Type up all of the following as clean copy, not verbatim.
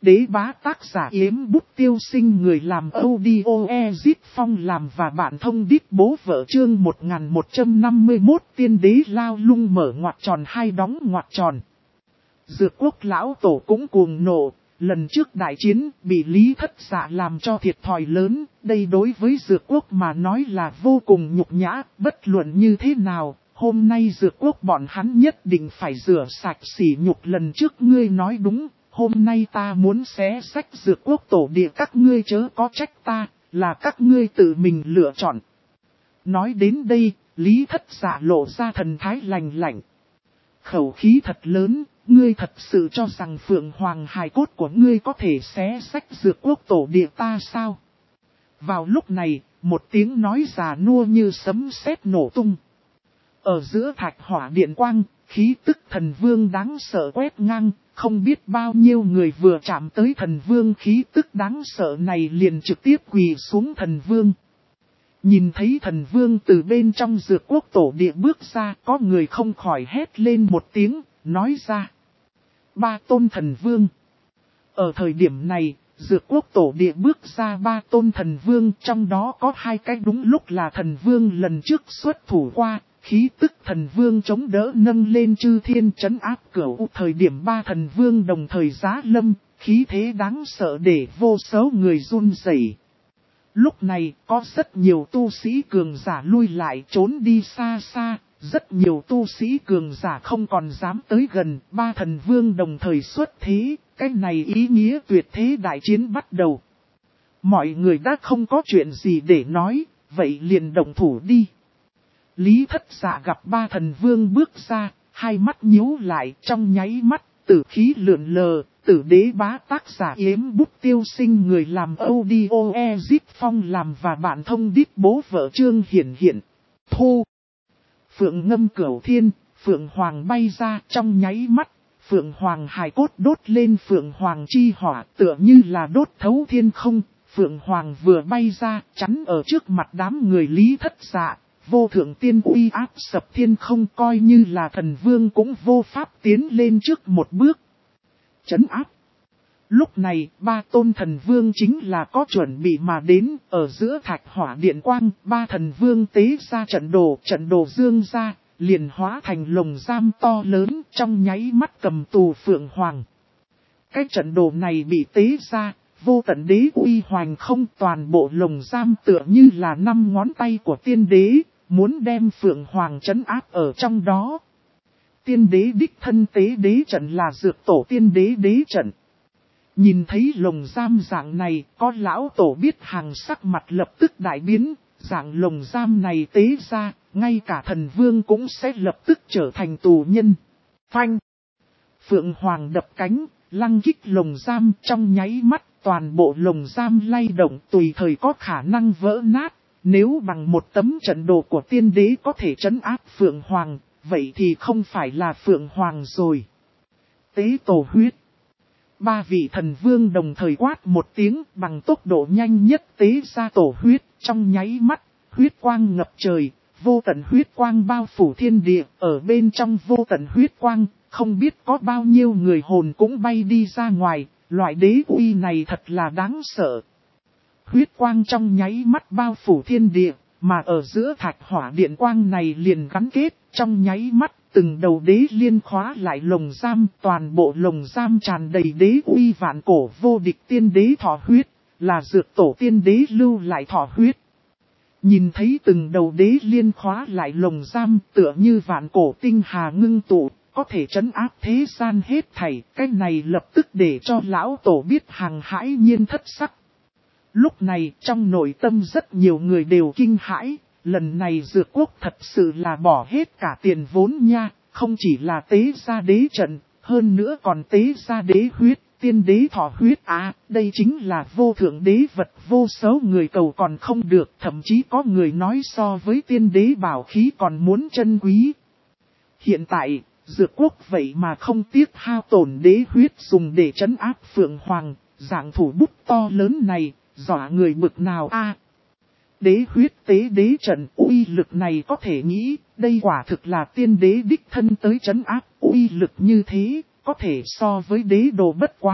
Đế bá tác giả Yếm Bút Tiêu Sinh, người làm audio Ezip Phong làm và bạn thông đít bố vợ. Chương 1151 tiên đế lao lung mở ngoặc tròn hai đóng ngoặc tròn. Dược quốc lão tổ cũng cuồng nộ, lần trước đại chiến bị Lý Thất Dạ làm cho thiệt thòi lớn, đây đối với dược quốc mà nói là vô cùng nhục nhã. Bất luận như thế nào, hôm nay dược quốc bọn hắn nhất định phải rửa sạch sỉ nhục lần trước. Ngươi nói đúng, hôm nay ta muốn xé xách dược quốc tổ địa, các ngươi chớ có trách ta, là các ngươi tự mình lựa chọn. Nói đến đây, Lý Thất Dạ lộ ra thần thái lạnh lạnh. Khẩu khí thật lớn, ngươi thật sự cho rằng Phượng Hoàng hài cốt của ngươi có thể xé xách dược quốc tổ địa ta sao? Vào lúc này, một tiếng nói già nua như sấm sét nổ tung. Ở giữa thạch hỏa điện quang, khí tức thần vương đáng sợ quét ngang, không biết bao nhiêu người vừa chạm tới thần vương khí tức đáng sợ này liền trực tiếp quỳ xuống thần vương. Nhìn thấy thần vương từ bên trong dược quốc tổ địa bước ra, có người không khỏi hét lên một tiếng, nói ra. Ba tôn thần vương. Ở thời điểm này, dược quốc tổ địa bước ra ba tôn thần vương, trong đó có hai cái đúng lúc là thần vương lần trước xuất thủ qua. Khí tức thần vương chống đỡ nâng lên chư thiên trấn áp cửu. Thời điểm ba thần vương đồng thời giá lâm, khí thế đáng sợ để vô số người run rẩy. Lúc này có rất nhiều tu sĩ cường giả lui lại trốn đi xa xa, rất nhiều tu sĩ cường giả không còn dám tới gần. Ba thần vương đồng thời xuất thế, cái này ý nghĩa tuyệt thế đại chiến bắt đầu. Mọi người đã không có chuyện gì để nói, vậy liền động thủ đi. Lý Thất Dạ gặp ba thần vương bước ra, hai mắt nhíu lại, trong nháy mắt, tử khí lượn lờ. Tử đế bá tác giả Yếm Bút Tiêu Sinh, người làm audio Ezip Phong làm và bạn thông đít bố vợ. Chương hiện. Thu. Phượng ngâm cửu thiên, Phượng Hoàng bay ra trong nháy mắt. Phượng Hoàng hài cốt đốt lên Phượng Hoàng chi hỏa, tựa như là đốt thấu thiên không. Phượng Hoàng vừa bay ra, chắn ở trước mặt đám người Lý Thất Dạ. Vô thượng tiên uy áp sập thiên không, coi như là thần vương cũng vô pháp tiến lên trước một bước. Chấn áp. Lúc này, ba tôn thần vương chính là có chuẩn bị mà đến, ở giữa thạch hỏa điện quang, ba thần vương tế ra trận đồ dương ra, liền hóa thành lồng giam to lớn, trong nháy mắt cầm tù Phượng Hoàng. Cái trận đồ này bị tế ra, vô tận đế uy hoành không, toàn bộ lồng giam tựa như là 5 ngón tay của tiên đế, muốn đem Phượng Hoàng trấn áp ở trong đó. Tiên đế đích thân tế đế trận là dược tổ tiên đế đế trận. Nhìn thấy lồng giam dạng này, có lão tổ biết hàng sắc mặt lập tức đại biến, dạng lồng giam này tế ra, ngay cả thần vương cũng sẽ lập tức trở thành tù nhân. Phanh! Phượng Hoàng đập cánh, lăng kích lồng giam, trong nháy mắt, toàn bộ lồng giam lay động, tùy thời có khả năng vỡ nát. Nếu bằng một tấm trận đồ của tiên đế có thể trấn áp Phượng Hoàng, vậy thì không phải là Phượng Hoàng rồi. Tế tổ huyết. Ba vị thần vương đồng thời quát một tiếng, bằng tốc độ nhanh nhất tế ra tổ huyết, trong nháy mắt, huyết quang ngập trời, vô tận huyết quang bao phủ thiên địa, ở bên trong vô tận huyết quang, không biết có bao nhiêu người hồn cũng bay đi ra ngoài, loại đế uy này thật là đáng sợ. Huyết quang trong nháy mắt bao phủ thiên địa, mà ở giữa thạch hỏa điện quang này liền gắn kết, trong nháy mắt, từng đầu đế liên khóa lại lồng giam, toàn bộ lồng giam tràn đầy đế uy vạn cổ vô địch tiên đế thọ huyết, là dược tổ tiên đế lưu lại thọ huyết. Nhìn thấy từng đầu đế liên khóa lại lồng giam tựa như vạn cổ tinh hà ngưng tụ, có thể trấn áp thế gian hết thảy, cái này lập tức để cho lão tổ biết hàng hãi nhiên thất sắc. Lúc này trong nội tâm rất nhiều người đều kinh hãi, lần này dược quốc thật sự là bỏ hết cả tiền vốn nha, không chỉ là tế ra đế trận, hơn nữa còn tế ra đế huyết, tiên đế thọ huyết đây chính là vô thượng đế vật, vô số người cầu còn không được, thậm chí có người nói so với tiên đế bảo khí còn muốn chân quý. Hiện tại, dược quốc vậy mà không tiếc hao tổn đế huyết dùng để trấn áp Phượng Hoàng, dạng thủ bút to lớn này. Dọa người bực nào Đế huyết tế đế trận uy lực này có thể nghĩ, đây quả thực là tiên đế đích thân tới trấn áp, uy lực như thế, có thể so với đế đồ bất quá,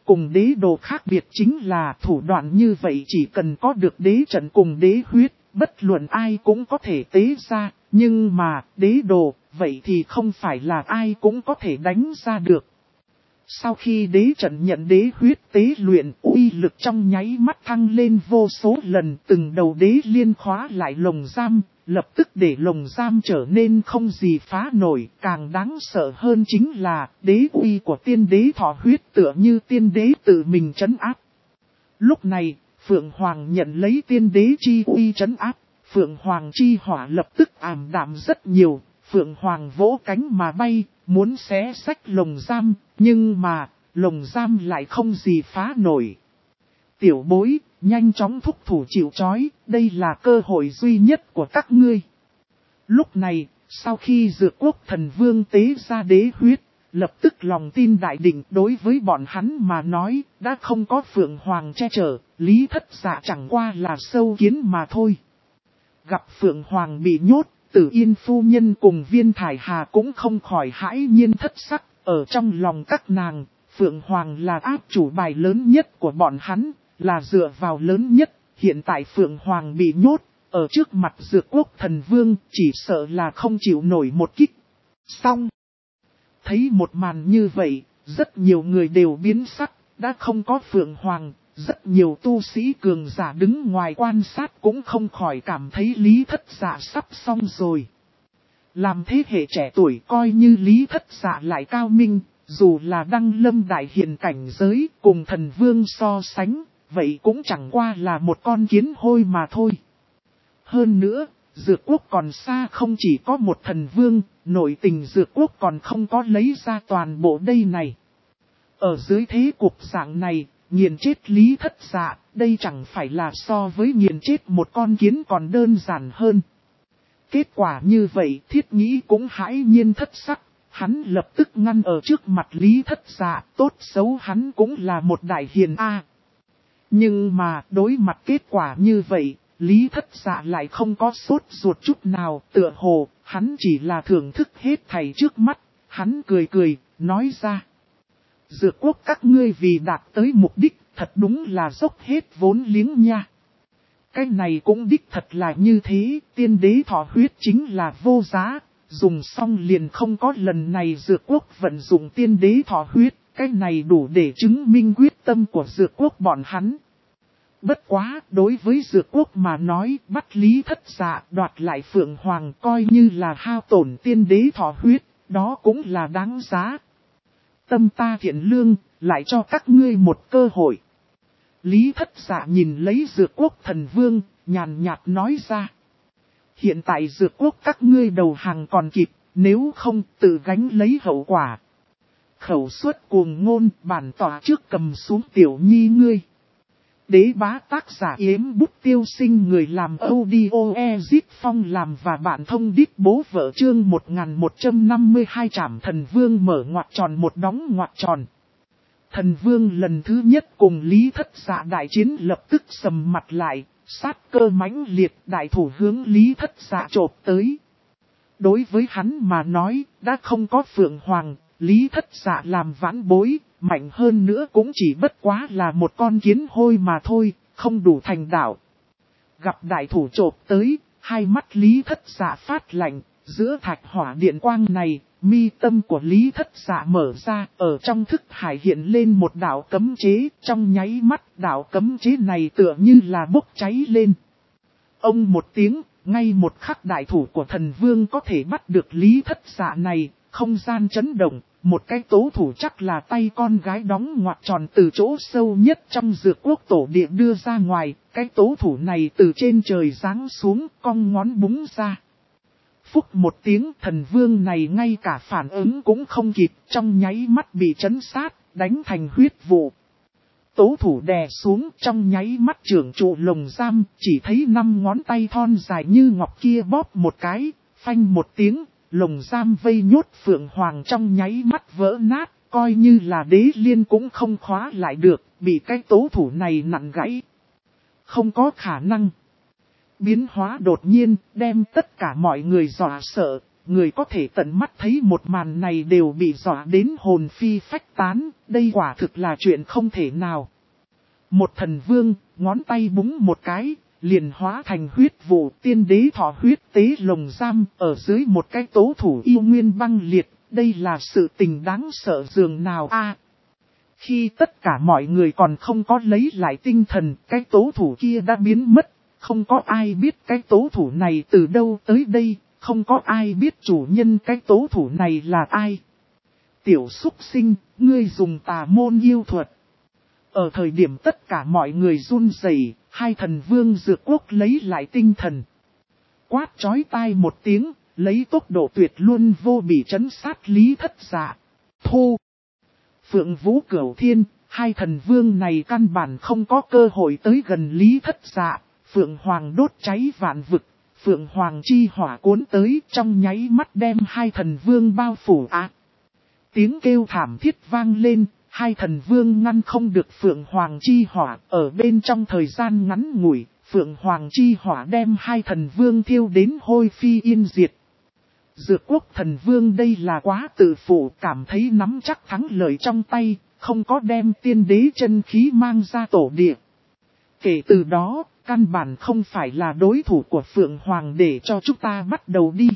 cùng đế đồ khác biệt chính là thủ đoạn như vậy chỉ cần có được đế trận cùng đế huyết, bất luận ai cũng có thể tế ra, nhưng mà đế đồ, vậy thì không phải là ai cũng có thể đánh ra được. Sau khi đế trận nhận đế huyết tế luyện, uy lực trong nháy mắt thăng lên vô số lần, từng đầu đế liên khóa lại lồng giam, lập tức để lồng giam trở nên không gì phá nổi. Càng đáng sợ hơn chính là đế uy của tiên đế thọ huyết tựa như tiên đế tự mình trấn áp. Lúc này, Phượng Hoàng nhận lấy tiên đế chi uy trấn áp, Phượng Hoàng chi hỏa lập tức ảm đạm rất nhiều. Phượng Hoàng vỗ cánh mà bay, muốn xé xách lồng giam, nhưng mà, lồng giam lại không gì phá nổi. Tiểu bối, nhanh chóng thúc thủ chịu trói, đây là cơ hội duy nhất của các ngươi. Lúc này, sau khi Dược Quốc Thần Vương tế ra đế huyết, lập tức lòng tin đại định đối với bọn hắn mà nói, đã không có Phượng Hoàng che chở, Lý Thất Dạ chẳng qua là sâu kiến mà thôi. Gặp Phượng Hoàng bị nhốt, Tử Yên phu nhân cùng Viên Thải Hà cũng không khỏi hãi nhiên thất sắc, ở trong lòng các nàng, Phượng Hoàng là áp chủ bài lớn nhất của bọn hắn, là dựa vào lớn nhất, hiện tại Phượng Hoàng bị nhốt, ở trước mặt Dược Quốc Thần Vương chỉ sợ là không chịu nổi một kích. Xong! Thấy một màn như vậy, rất nhiều người đều biến sắc, đã không có Phượng Hoàng. Rất nhiều tu sĩ cường giả đứng ngoài quan sát cũng không khỏi cảm thấy Lý Thất Dạ sắp xong rồi. Làm thế hệ trẻ tuổi coi như Lý Thất Dạ lại cao minh, dù là đăng lâm đại hiền cảnh giới cùng thần vương so sánh, vậy cũng chẳng qua là một con kiến hôi mà thôi. Hơn nữa, Dược Quốc còn xa không chỉ có một thần vương, nội tình Dược Quốc còn không có lấy ra toàn bộ đây này. Ở dưới thế cục dạng này, nghiền chết Lý Thất Dạ, đây chẳng phải là so với nghiền chết một con kiến còn đơn giản hơn. Kết quả như vậy Thiết Nghĩ cũng hãi nhiên thất sắc, hắn lập tức ngăn ở trước mặt Lý Thất Dạ, tốt xấu hắn cũng là một đại hiền A. Nhưng mà đối mặt kết quả như vậy, Lý Thất Dạ lại không có sốt ruột chút nào, tựa hồ, hắn chỉ là thưởng thức hết thảy trước mắt, hắn cười cười, nói ra. Dược Quốc các ngươi vì đạt tới mục đích, thật đúng là dốc hết vốn liếng nha. Cái này cũng đích thật là như thế, tiên đế thọ huyết chính là vô giá, dùng xong liền không có lần này Dược Quốc vận dụng tiên đế thọ huyết, cái này đủ để chứng minh quyết tâm của Dược Quốc bọn hắn. Bất quá, đối với Dược Quốc mà nói, bắt Lý Thất Dạ đoạt lại Phượng Hoàng coi như là hao tổn tiên đế thọ huyết, đó cũng là đáng giá. Tâm ta thiện lương, lại cho các ngươi một cơ hội. Lý Thất Dạ nhìn lấy Dược Quốc Thần Vương, nhàn nhạt nói ra. Hiện tại Dược Quốc các ngươi đầu hàng còn kịp, nếu không tự gánh lấy hậu quả. Khẩu suất cuồng ngôn, bản tỏa trước cầm xuống tiểu nhi ngươi. Đế bá tác giả Yếm Bút Tiêu Sinh, người làm audio Ezit Phong làm và bạn thông đít bố vợ chương 1152 Trảm Thần Vương mở ngoặc tròn một đóng ngoặc tròn. Thần Vương lần thứ nhất cùng Lý Thất Dạ đại chiến lập tức sầm mặt lại, sát cơ mãnh liệt đại thủ hướng Lý Thất Dạ chộp tới. Đối với hắn mà nói, đã không có Phượng Hoàng, Lý Thất Dạ làm vãn bối, mạnh hơn nữa cũng chỉ bất quá là một con kiến hôi mà thôi, không đủ thành đạo. Gặp đại thủ chộp tới, hai mắt Lý Thất Dạ phát lạnh, giữa thạch hỏa điện quang này, mi tâm của Lý Thất Dạ mở ra, ở trong thức hải hiện lên một đạo cấm chế, trong nháy mắt đạo cấm chế này tựa như là bốc cháy lên. Ông một tiếng, ngay một khắc đại thủ của thần vương có thể bắt được Lý Thất Dạ này, không gian chấn động, một cái tố thủ chắc là tay con gái đóng ngoặc tròn từ chỗ sâu nhất trong Dược Quốc tổ địa đưa ra ngoài, cái tố thủ này từ trên trời giáng xuống, cong ngón búng ra. Phúc một tiếng, thần vương này ngay cả phản ứng cũng không kịp, trong nháy mắt bị chấn sát, đánh thành huyết vụ. Tố thủ đè xuống, trong nháy mắt trưởng trụ lồng giam, chỉ thấy 5 ngón tay thon dài như ngọc kia bóp một cái, phanh một tiếng, lồng giam vây nhốt Phượng Hoàng trong nháy mắt vỡ nát, coi như là đế liên cũng không khóa lại được, bị cái tố thủ này nặn gãy. Không có khả năng. Biến hóa đột nhiên, đem tất cả mọi người dọa sợ, người có thể tận mắt thấy một màn này đều bị dọa đến hồn phi phách tán, đây quả thực là chuyện không thể nào. Một thần vương, ngón tay búng một cái, liền hóa thành huyết vụ, tiên đế thọ huyết tế lồng giam, ở dưới một cái tố thủ yêu nguyên băng liệt, đây là sự tình đáng sợ dường nào a. Khi tất cả mọi người còn không có lấy lại tinh thần, cái tố thủ kia đã biến mất, không có ai biết cái tố thủ này từ đâu tới đây, không có ai biết chủ nhân cái tố thủ này là ai. Tiểu súc sinh, ngươi dùng tà môn yêu thuật. Ở thời điểm tất cả mọi người run rẩy, hai thần vương Dược Quốc lấy lại tinh thần. Quát chói tai một tiếng, lấy tốc độ tuyệt luân vô bị trấn sát Lý Thất Dạ. Thu! Phượng Vũ Cửu Thiên, hai thần vương này căn bản không có cơ hội tới gần Lý Thất Dạ. Phượng Hoàng đốt cháy vạn vực, Phượng Hoàng chi hỏa cuốn tới trong nháy mắt đem hai thần vương bao phủ ác. Tiếng kêu thảm thiết vang lên, hai thần vương ngăn không được Phượng Hoàng chi hỏa, ở bên trong thời gian ngắn ngủi, Phượng Hoàng chi hỏa đem hai thần vương thiêu đến hôi phi yên diệt. Dược Quốc thần vương đây là quá tự phụ, cảm thấy nắm chắc thắng lợi trong tay, không có đem tiên đế chân khí mang ra tổ địa. Kể từ đó, căn bản không phải là đối thủ của Phượng Hoàng, để cho chúng ta bắt đầu đi.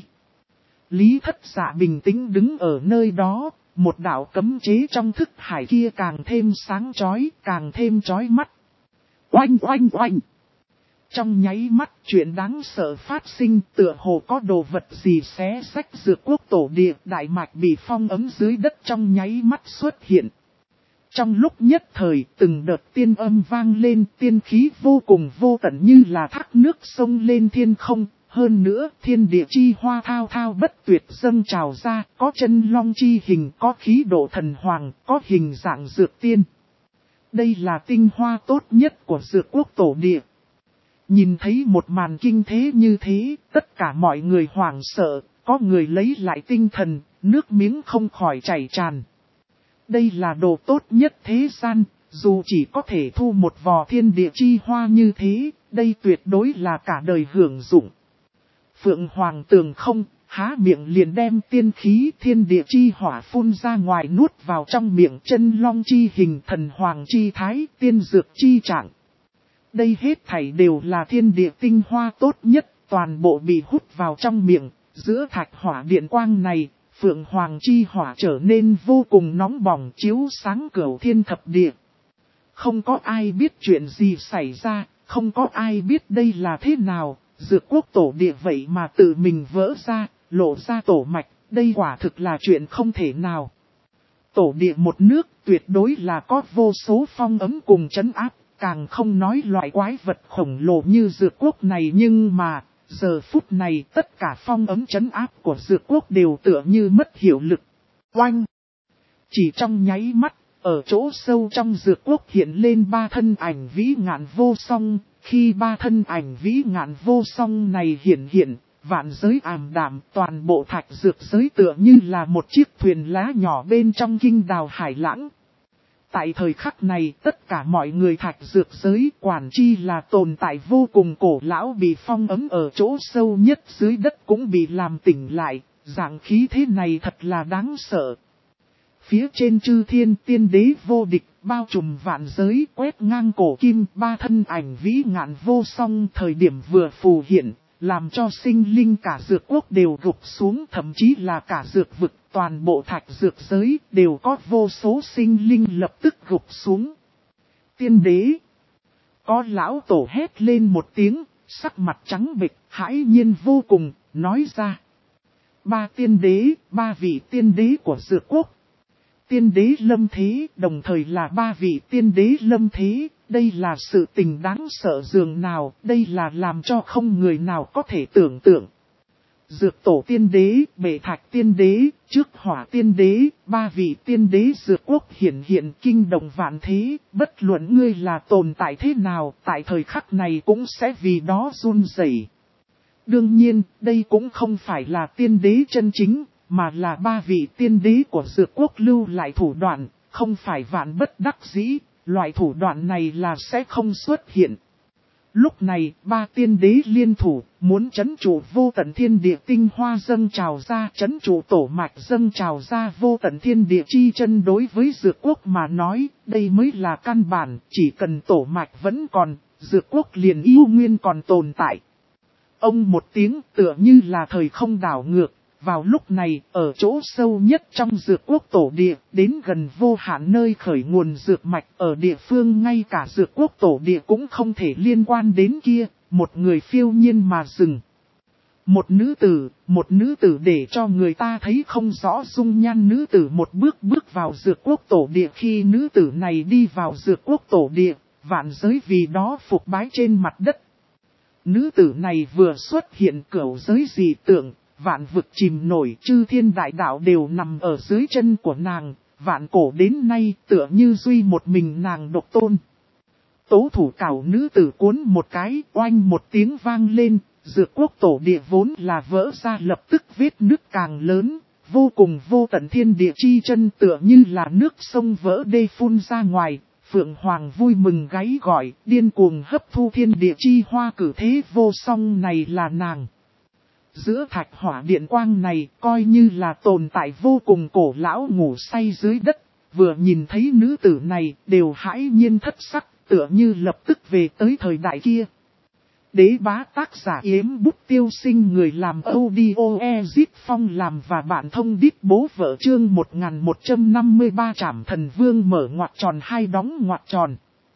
Lý Thất Dạ bình tĩnh đứng ở nơi đó, một đạo cấm chế trong thức hải kia càng thêm sáng chói, càng thêm chói mắt. Oanh oanh oanh! Trong nháy mắt chuyện đáng sợ phát sinh, tựa hồ có đồ vật gì xé rách Dược Quốc tổ địa, đại mạch bị phong ấm dưới đất trong nháy mắt xuất hiện. Trong lúc nhất thời, từng đợt tiên âm vang lên, tiên khí vô cùng vô tận như là thác nước sông lên thiên không. Hơn nữa, thiên địa chi hoa thao thao bất tuyệt dâng trào ra, có chân long chi hình, có khí độ thần hoàng, có hình dạng dược tiên. Đây là tinh hoa tốt nhất của Dược Quốc tổ địa. Nhìn thấy một màn kinh thế như thế, tất cả mọi người hoảng sợ, có người lấy lại tinh thần, nước miếng không khỏi chảy tràn. Đây là đồ tốt nhất thế gian, dù chỉ có thể thu một vò thiên địa chi hoa như thế, đây tuyệt đối là cả đời hưởng dụng. Phượng Hoàng tường không, há miệng liền đem tiên khí thiên địa chi hỏa phun ra ngoài nuốt vào trong miệng, chân long chi hình, thần hoàng chi thái, tiên dược chi trạng. Đây hết thảy đều là thiên địa tinh hoa tốt nhất, toàn bộ bị hút vào trong miệng, giữa thạch hỏa điện quang này, Phượng Hoàng chi hỏa trở nên vô cùng nóng bỏng chiếu sáng cửu thiên thập địa. Không có ai biết chuyện gì xảy ra, không có ai biết đây là thế nào, Dược Quốc tổ địa vậy mà tự mình vỡ ra, lộ ra tổ mạch, đây quả thực là chuyện không thể nào. Tổ địa một nước tuyệt đối là có vô số phong ấm cùng trấn áp, càng không nói loại quái vật khổng lồ như Dược Quốc này, nhưng mà, giờ phút này tất cả phong ấm trấn áp của Dược Quốc đều tựa như mất hiệu lực. Oanh! Chỉ trong nháy mắt, ở chỗ sâu trong Dược Quốc hiện lên ba thân ảnh vĩ ngạn vô song, khi ba thân ảnh vĩ ngạn vô song này hiện, vạn giới ảm đạm, toàn bộ thạch dược giới tựa như là một chiếc thuyền lá nhỏ bên trong kinh đào hải lãng. Tại thời khắc này, tất cả mọi người thạch dược giới quản chi là tồn tại vô cùng cổ lão bị phong ấm ở chỗ sâu nhất dưới đất cũng bị làm tỉnh lại, dạng khí thế này thật là đáng sợ. Phía trên chư thiên tiên đế vô địch, bao trùm vạn giới quét ngang cổ kim, ba thân ảnh vĩ ngạn vô song thời điểm vừa phù hiện, làm cho sinh linh cả Dược Quốc đều gục xuống, thậm chí là cả dược vực, toàn bộ thạch dược giới đều có vô số sinh linh lập tức gục xuống. Tiên đế, có lão tổ hét lên một tiếng, sắc mặt trắng bệch, hãi nhiên vô cùng, nói ra. Ba tiên đế, ba vị tiên đế của Dược Quốc. Tiên đế lâm thế, đồng thời là ba vị tiên đế lâm thế, đây là sự tình đáng sợ dường nào, đây là làm cho không người nào có thể tưởng tượng. Dược tổ tiên đế, bệ thạch tiên đế, trước hỏa tiên đế, ba vị tiên đế Dược Quốc hiện kinh động vạn thế, bất luận ngươi là tồn tại thế nào, tại thời khắc này cũng sẽ vì đó run rẩy. Đương nhiên, đây cũng không phải là tiên đế chân chính, mà là ba vị tiên đế của Dược Quốc lưu lại thủ đoạn, không phải vạn bất đắc dĩ, loại thủ đoạn này là sẽ không xuất hiện. Lúc này, ba tiên đế liên thủ, muốn trấn trụ vô tận thiên địa tinh hoa dâng trào ra, trấn trụ tổ mạch dâng trào ra vô tận thiên địa chi chân. Đối với Dược Quốc mà nói, đây mới là căn bản, chỉ cần tổ mạch vẫn còn, Dược Quốc liền yêu nguyên còn tồn tại. Ông một tiếng tựa như là thời không đảo ngược. Vào lúc này, ở chỗ sâu nhất trong Dược Quốc tổ địa, đến gần vô hạn nơi khởi nguồn dược mạch ở địa phương ngay cả Dược Quốc tổ địa cũng không thể liên quan đến kia, một người phiêu nhiên mà dừng. Một nữ tử để cho người ta thấy không rõ dung nhan nữ tử một bước vào Dược Quốc tổ địa. Khi nữ tử này đi vào Dược Quốc tổ địa, vạn giới vì đó phục bái trên mặt đất. Nữ tử này vừa xuất hiện cửu giới dị tượng. Vạn vực chìm nổi, chư thiên đại đạo đều nằm ở dưới chân của nàng, vạn cổ đến nay tựa như duy một mình nàng độc tôn. Tố thủ cảo nữ tử cuốn một cái, oanh một tiếng vang lên, Dược Quốc tổ địa vốn là vỡ ra lập tức vết nứt càng lớn, vô cùng vô tận thiên địa chi chân tựa như là nước sông vỡ đê phun ra ngoài. Phượng Hoàng vui mừng gáy gọi, điên cuồng hấp thu thiên địa chi hoa cử thế vô song này là nàng. Giữa thạch hỏa điện quang này coi như là tồn tại vô cùng cổ lão ngủ say dưới đất, vừa nhìn thấy nữ tử này đều hãi nhiên thất sắc, tựa như lập tức về tới thời đại kia. Đế bá tác giả Yếm Bút Tiêu Sinh, người làm audio Ezit Phong làm và bạn thông đít bố vợ. Chương 1153 Trảm Thần Vương mở ngoặc tròn hai đóng ngoặc tròn.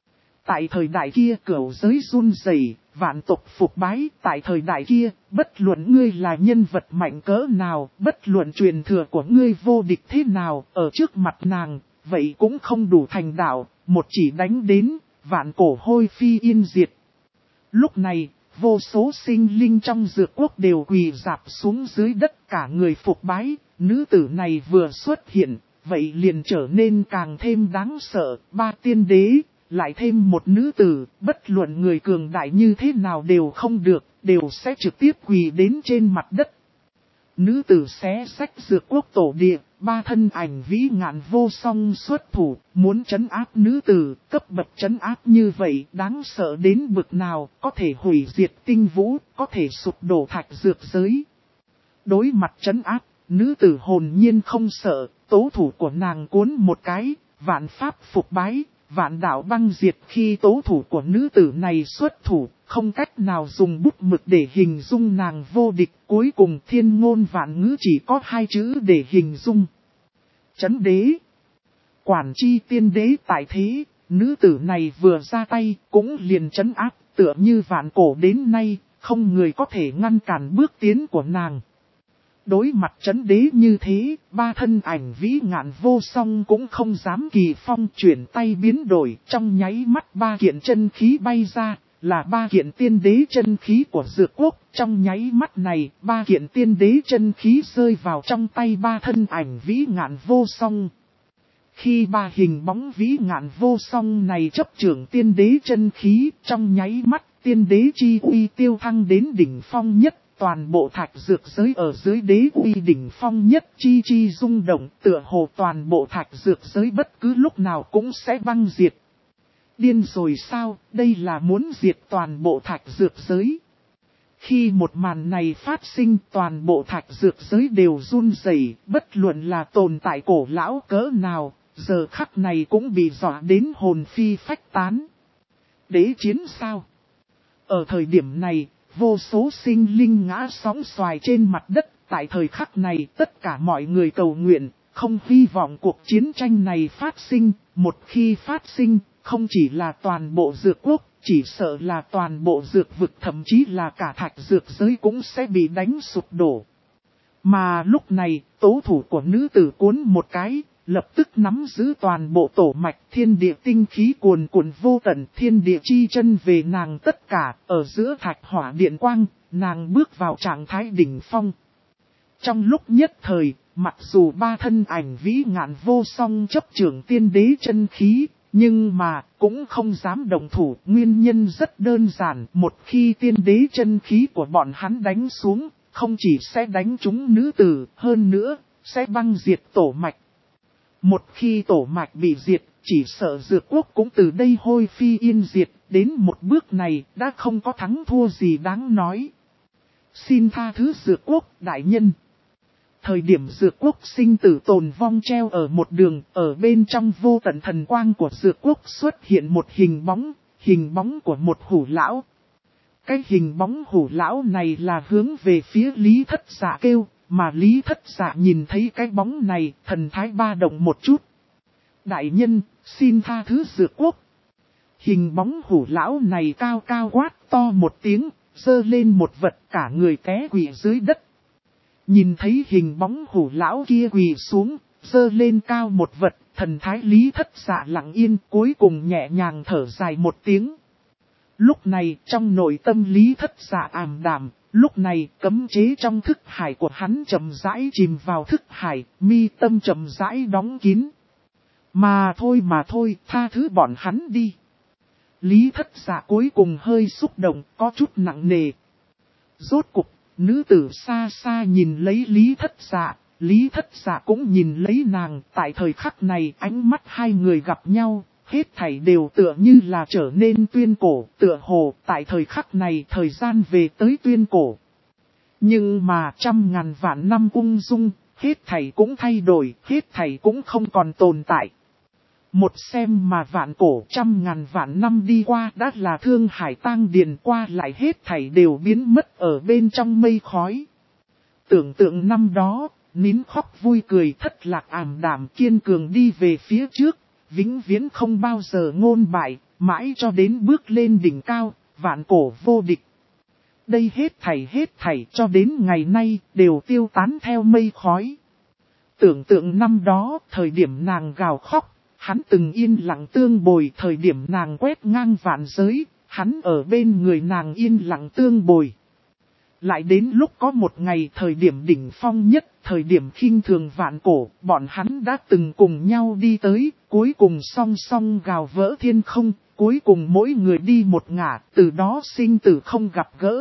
Tại thời đại kia cửu giới run rẩy, vạn tộc phục bái. Tại thời đại kia, bất luận ngươi là nhân vật mạnh cỡ nào, bất luận truyền thừa của ngươi vô địch thế nào, ở trước mặt nàng, vậy cũng không đủ thành đạo, một chỉ đánh đến, vạn cổ hôi phi yên diệt. Lúc này, vô số sinh linh trong Dược Quốc đều quỳ rạp xuống dưới đất cả người phục bái. Nữ tử này vừa xuất hiện, vậy liền trở nên càng thêm đáng sợ. Ba tiên đế, lại thêm một nữ tử, bất luận người cường đại như thế nào đều không được, đều sẽ trực tiếp quỳ đến trên mặt đất. Nữ tử xé xách Dược Quốc tổ địa, ba thân ảnh vĩ ngạn vô song xuất thủ, muốn trấn áp nữ tử. Cấp bậc trấn áp như vậy đáng sợ đến bực nào, có thể hủy diệt tinh vũ, có thể sụp đổ thạch dược giới. Đối mặt trấn áp, nữ tử hồn nhiên không sợ, tố thủ của nàng cuốn một cái, vạn pháp phục bái, vạn đạo băng diệt. Khi tố thủ của nữ tử này xuất thủ, không cách nào dùng bút mực để hình dung nàng vô địch. Cuối cùng thiên ngôn vạn ngữ chỉ có hai chữ để hình dung: trấn đế. Quản chi tiên đế tại thế, nữ tử này vừa ra tay cũng liền trấn áp, tựa như vạn cổ đến nay, không người có thể ngăn cản bước tiến của nàng. Đối mặt trấn đế như thế, ba thân ảnh vĩ ngạn vô song cũng không dám kỳ phong, chuyển tay biến đổi, trong nháy mắt ba kiện chân khí bay ra, là ba kiện tiên đế chân khí của Dược Quốc. Trong nháy mắt này, ba kiện tiên đế chân khí rơi vào trong tay ba thân ảnh vĩ ngạn vô song. Khi ba hình bóng vĩ ngạn vô song này chấp trưởng tiên đế chân khí, trong nháy mắt tiên đế chi uy tiêu thăng đến đỉnh phong nhất. Toàn bộ thạch dược giới ở dưới đế uy đỉnh phong nhất chi rung động, tựa hồ toàn bộ thạch dược giới bất cứ lúc nào cũng sẽ băng diệt. Điên rồi sao, đây là muốn diệt toàn bộ thạch dược giới. Khi một màn này phát sinh, toàn bộ thạch dược giới đều run rẩy, bất luận là tồn tại cổ lão cỡ nào, giờ khắc này cũng bị dọa đến hồn phi phách tán. Đế chiến sao? Ở thời điểm này, vô số sinh linh ngã sóng xoài trên mặt đất. Tại thời khắc này tất cả mọi người cầu nguyện, không hy vọng cuộc chiến tranh này phát sinh. Một khi phát sinh, không chỉ là toàn bộ Dược Quốc, chỉ sợ là toàn bộ dược vực, thậm chí là cả thạch dược giới cũng sẽ bị đánh sụp đổ. Mà lúc này, tố thủ của nữ tử cuốn một cái, lập tức nắm giữ toàn bộ tổ mạch, thiên địa tinh khí cuồn cuộn vô tận, thiên địa chi chân về nàng tất cả. Ở giữa thạch hỏa điện quang, nàng bước vào trạng thái đỉnh phong. Trong lúc nhất thời, mặc dù ba thân ảnh vĩ ngạn vô song chấp trưởng tiên đế chân khí, nhưng mà cũng không dám động thủ. Nguyên nhân rất đơn giản, một khi tiên đế chân khí của bọn hắn đánh xuống, không chỉ sẽ đánh trúng nữ tử, hơn nữa sẽ băng diệt tổ mạch. Một khi tổ mạch bị diệt, chỉ sợ Dược Quốc cũng từ đây hôi phi yên diệt, đến một bước này đã không có thắng thua gì đáng nói. Xin tha thứ Dược Quốc đại nhân. Thời điểm Dược Quốc sinh tử tồn vong treo ở một đường, ở bên trong vô tận thần quang của Dược Quốc xuất hiện một hình bóng của một hủ lão. Cái hình bóng hủ lão này là hướng về phía Lý Thất Dạ kêu, mà Lý Thất Dạ nhìn thấy cái bóng này, thần thái ba động một chút. Đại nhân, xin tha thứ Dược Quốc. Hình bóng hủ lão này cao cao quát to một tiếng, giơ lên một vật cả người té quỵ dưới đất. Nhìn thấy hình bóng hủ lão kia quỳ xuống, giơ lên cao một vật, thần thái Lý Thất Dạ lặng yên, cuối cùng nhẹ nhàng thở dài một tiếng. Lúc này trong nội tâm Lý Thất Dạ ảm đạm, lúc này cấm chế trong thức hải của hắn chậm rãi chìm vào thức hải, mi tâm chậm rãi đóng kín. Mà thôi, tha thứ bọn hắn đi. Lý Thất Dạ cuối cùng hơi xúc động, có chút nặng nề. Rốt cục, nữ tử xa xa nhìn lấy Lý Thất Dạ cũng nhìn lấy nàng. Tại thời khắc này ánh mắt hai người gặp nhau, hết thảy đều tựa như là trở nên tuyên cổ, tựa hồ tại thời khắc này thời gian về tới tuyên cổ. Nhưng mà trăm ngàn vạn năm ung dung, hết thảy cũng thay đổi, hết thảy cũng không còn tồn tại. Một xem mà vạn cổ trăm ngàn vạn năm đi qua đã là thương hải tang điền qua lại hết thảy đều biến mất ở bên trong mây khói. Tưởng tượng năm đó, nín khóc vui cười thất lạc ảm đạm kiên cường đi về phía trước, vĩnh viễn không bao giờ ngôn bại, mãi cho đến bước lên đỉnh cao, vạn cổ vô địch. Đây hết thảy cho đến ngày nay đều tiêu tán theo mây khói. Tưởng tượng năm đó, thời điểm nàng gào khóc. Hắn từng yên lặng tương bồi thời điểm nàng quét ngang vạn giới, hắn ở bên người nàng yên lặng tương bồi. Lại đến lúc có một ngày thời điểm đỉnh phong nhất, thời điểm khinh thường vạn cổ, bọn hắn đã từng cùng nhau đi tới, cuối cùng song song gào vỡ thiên không, cuối cùng mỗi người đi một ngả, từ đó sinh tử không gặp gỡ.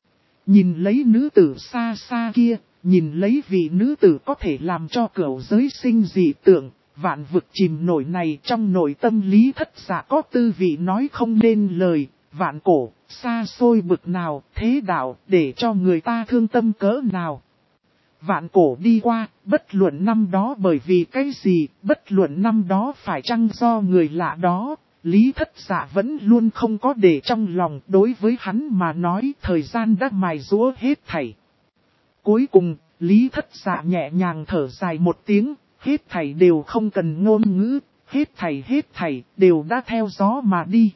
Nhìn lấy nữ tử xa xa kia, nhìn lấy vị nữ tử có thể làm cho cửu giới sinh dị tượng. Vạn vực chìm nổi này trong nội tâm Lý Thất Dạ có tư vị nói không nên lời, vạn cổ, xa xôi bực nào, thế đạo, để cho người ta thương tâm cỡ nào. Vạn cổ đi qua, bất luận năm đó bởi vì cái gì, bất luận năm đó phải chăng do người lạ đó, Lý Thất Dạ vẫn luôn không có để trong lòng. Đối với hắn mà nói thời gian đã mài rũa hết thảy. Cuối cùng, Lý Thất Dạ nhẹ nhàng thở dài một tiếng. Hết thảy đều không cần ngôn ngữ, hết thảy đều đã theo gió mà đi.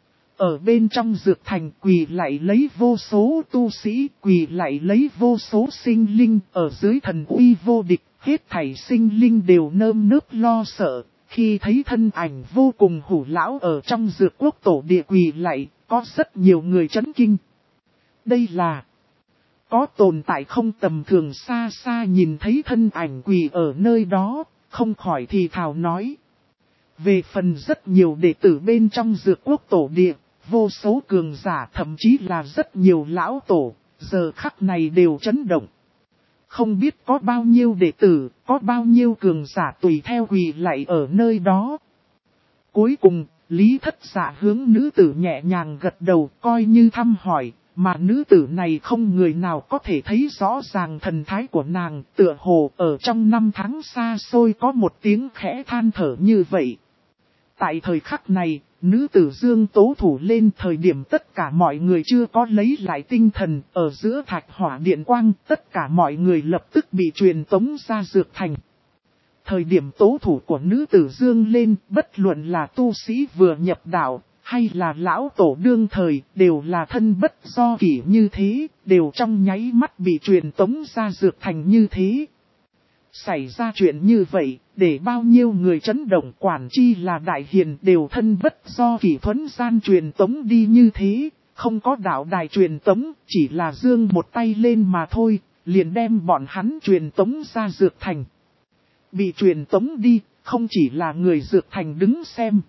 Ở bên trong dược thành quỳ lại lấy vô số tu sĩ, quỳ lại lấy vô số sinh linh, ở dưới thần uy vô địch, hết thảy sinh linh đều nơm nớp lo sợ, khi thấy thân ảnh vô cùng hủ lão ở trong dược quốc tổ địa quỳ lại, có rất nhiều người chấn kinh. Đây là... Có tồn tại không tầm thường xa xa nhìn thấy thân ảnh quỳ ở nơi đó, không khỏi thì thào nói. Về phần rất nhiều đệ tử bên trong dược quốc tổ địa, vô số cường giả thậm chí là rất nhiều lão tổ, giờ khắc này đều chấn động. Không biết có bao nhiêu đệ tử, có bao nhiêu cường giả tùy theo quỳ lại ở nơi đó. Cuối cùng, Lý Thất Dạ hướng nữ tử nhẹ nhàng gật đầu coi như thăm hỏi. Mà nữ tử này không người nào có thể thấy rõ ràng thần thái của nàng, tựa hồ ở trong năm tháng xa xôi có một tiếng khẽ than thở như vậy. Tại thời khắc này, nữ tử dương tố thủ lên thời điểm tất cả mọi người chưa có lấy lại tinh thần, ở giữa thạch hỏa điện quang, tất cả mọi người lập tức bị truyền tống ra dược thành. Thời điểm tố thủ của nữ tử dương lên, bất luận là tu sĩ vừa nhập đạo, hay là lão tổ đương thời, đều là thân bất do kỷ như thế, đều trong nháy mắt bị truyền tống ra dược thành như thế. Xảy ra chuyện như vậy, để bao nhiêu người chấn động quản chi là đại hiền đều thân bất do kỷ thuấn gian truyền tống đi như thế, không có đạo đài truyền tống, chỉ là dương một tay lên mà thôi, liền đem bọn hắn truyền tống ra dược thành. Bị truyền tống đi, không chỉ là người dược thành đứng xem.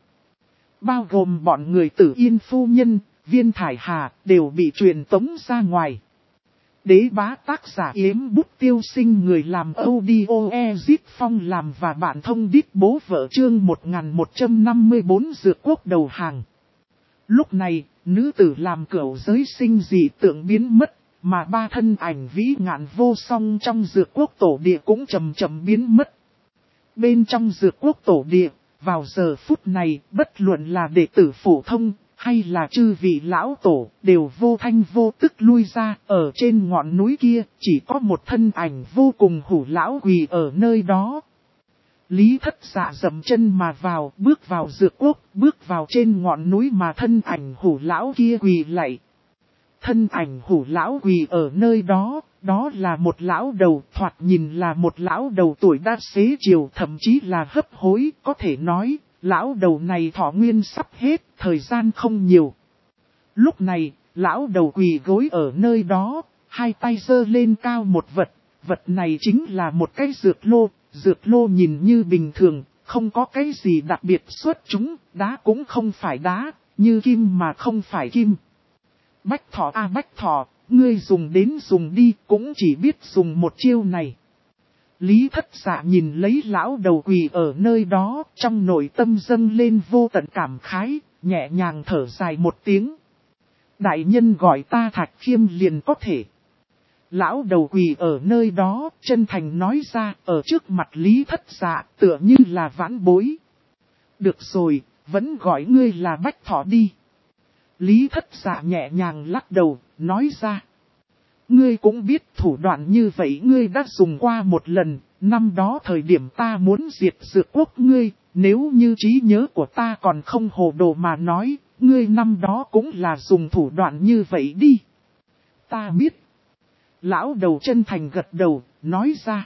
Bao gồm bọn người Tử Yên phu nhân, Viên Thải Hà đều bị truyền tống ra ngoài. Đế bá tác giả Yếm Bút Tiêu Sinh, người làm audio Ezit Phong làm và bạn thông đít bố vợ, chương 1154 dược quốc đầu hàng. Lúc này, nữ tử làm cửu giới sinh dị tượng biến mất, mà ba thân ảnh vĩ ngạn vô song trong dược quốc tổ địa cũng chậm chậm biến mất. Bên trong dược quốc tổ địa, vào giờ phút này, bất luận là đệ tử phổ thông, hay là chư vị lão tổ, đều vô thanh vô tức lui ra. Ở trên ngọn núi kia, chỉ có một thân ảnh vô cùng hủ lão quỳ ở nơi đó. Lý Thất Dạ dậm chân mà vào, bước vào dược quốc, bước vào trên ngọn núi mà thân ảnh hủ lão kia quỳ lạy. Thân ảnh hủ lão quỳ ở nơi đó, đó là một lão đầu, thoạt nhìn là một lão đầu tuổi đã xế chiều, thậm chí là hấp hối, có thể nói, lão đầu này thọ nguyên sắp hết, thời gian không nhiều. Lúc này, lão đầu quỳ gối ở nơi đó, hai tay giơ lên cao một vật, vật này chính là một cái dược lô nhìn như bình thường, không có cái gì đặc biệt xuất chúng, đá cũng không phải đá, như kim mà không phải kim. Bách Thọ a Bách Thọ, ngươi dùng đến dùng đi, cũng chỉ biết dùng một chiêu này. Lý Thất Dạ nhìn lấy lão đầu quỳ ở nơi đó, trong nội tâm dâng lên vô tận cảm khái, nhẹ nhàng thở dài một tiếng. Đại nhân gọi ta Thạch Khiêm liền có thể. Lão đầu quỳ ở nơi đó, chân thành nói ra, ở trước mặt Lý Thất Dạ, tựa như là vãn bối. Được rồi, vẫn gọi ngươi là Bách Thọ đi. Lý Thất Dạ nhẹ nhàng lắc đầu, nói ra. Ngươi cũng biết thủ đoạn như vậy ngươi đã dùng qua một lần, năm đó thời điểm ta muốn diệt dược quốc ngươi, nếu như trí nhớ của ta còn không hồ đồ mà nói, ngươi năm đó cũng là dùng thủ đoạn như vậy đi. Ta biết. Lão đầu chân thành gật đầu, nói ra.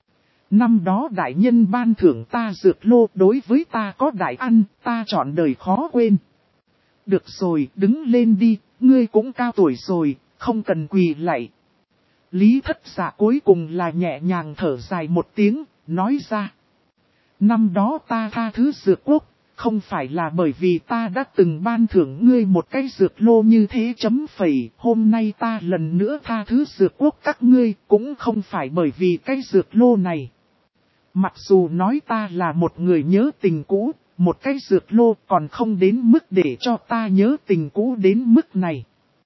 Năm đó đại nhân ban thưởng ta dược lô, đối với ta có đại ăn, ta chọn đời khó quên. Được rồi, đứng lên đi, ngươi cũng cao tuổi rồi, không cần quỳ lạy. Lý Thất Dạ cuối cùng là nhẹ nhàng thở dài một tiếng, nói ra. Năm đó ta tha thứ dược quốc, không phải là bởi vì ta đã từng ban thưởng ngươi một cái dược lô như thế chấm phẩy. Hôm nay ta lần nữa tha thứ dược quốc các ngươi, cũng không phải bởi vì cái dược lô này. Mặc dù nói ta là một người nhớ tình cũ, một cái dược lô còn không đến mức để cho ta nhớ tình cũ đến mức này.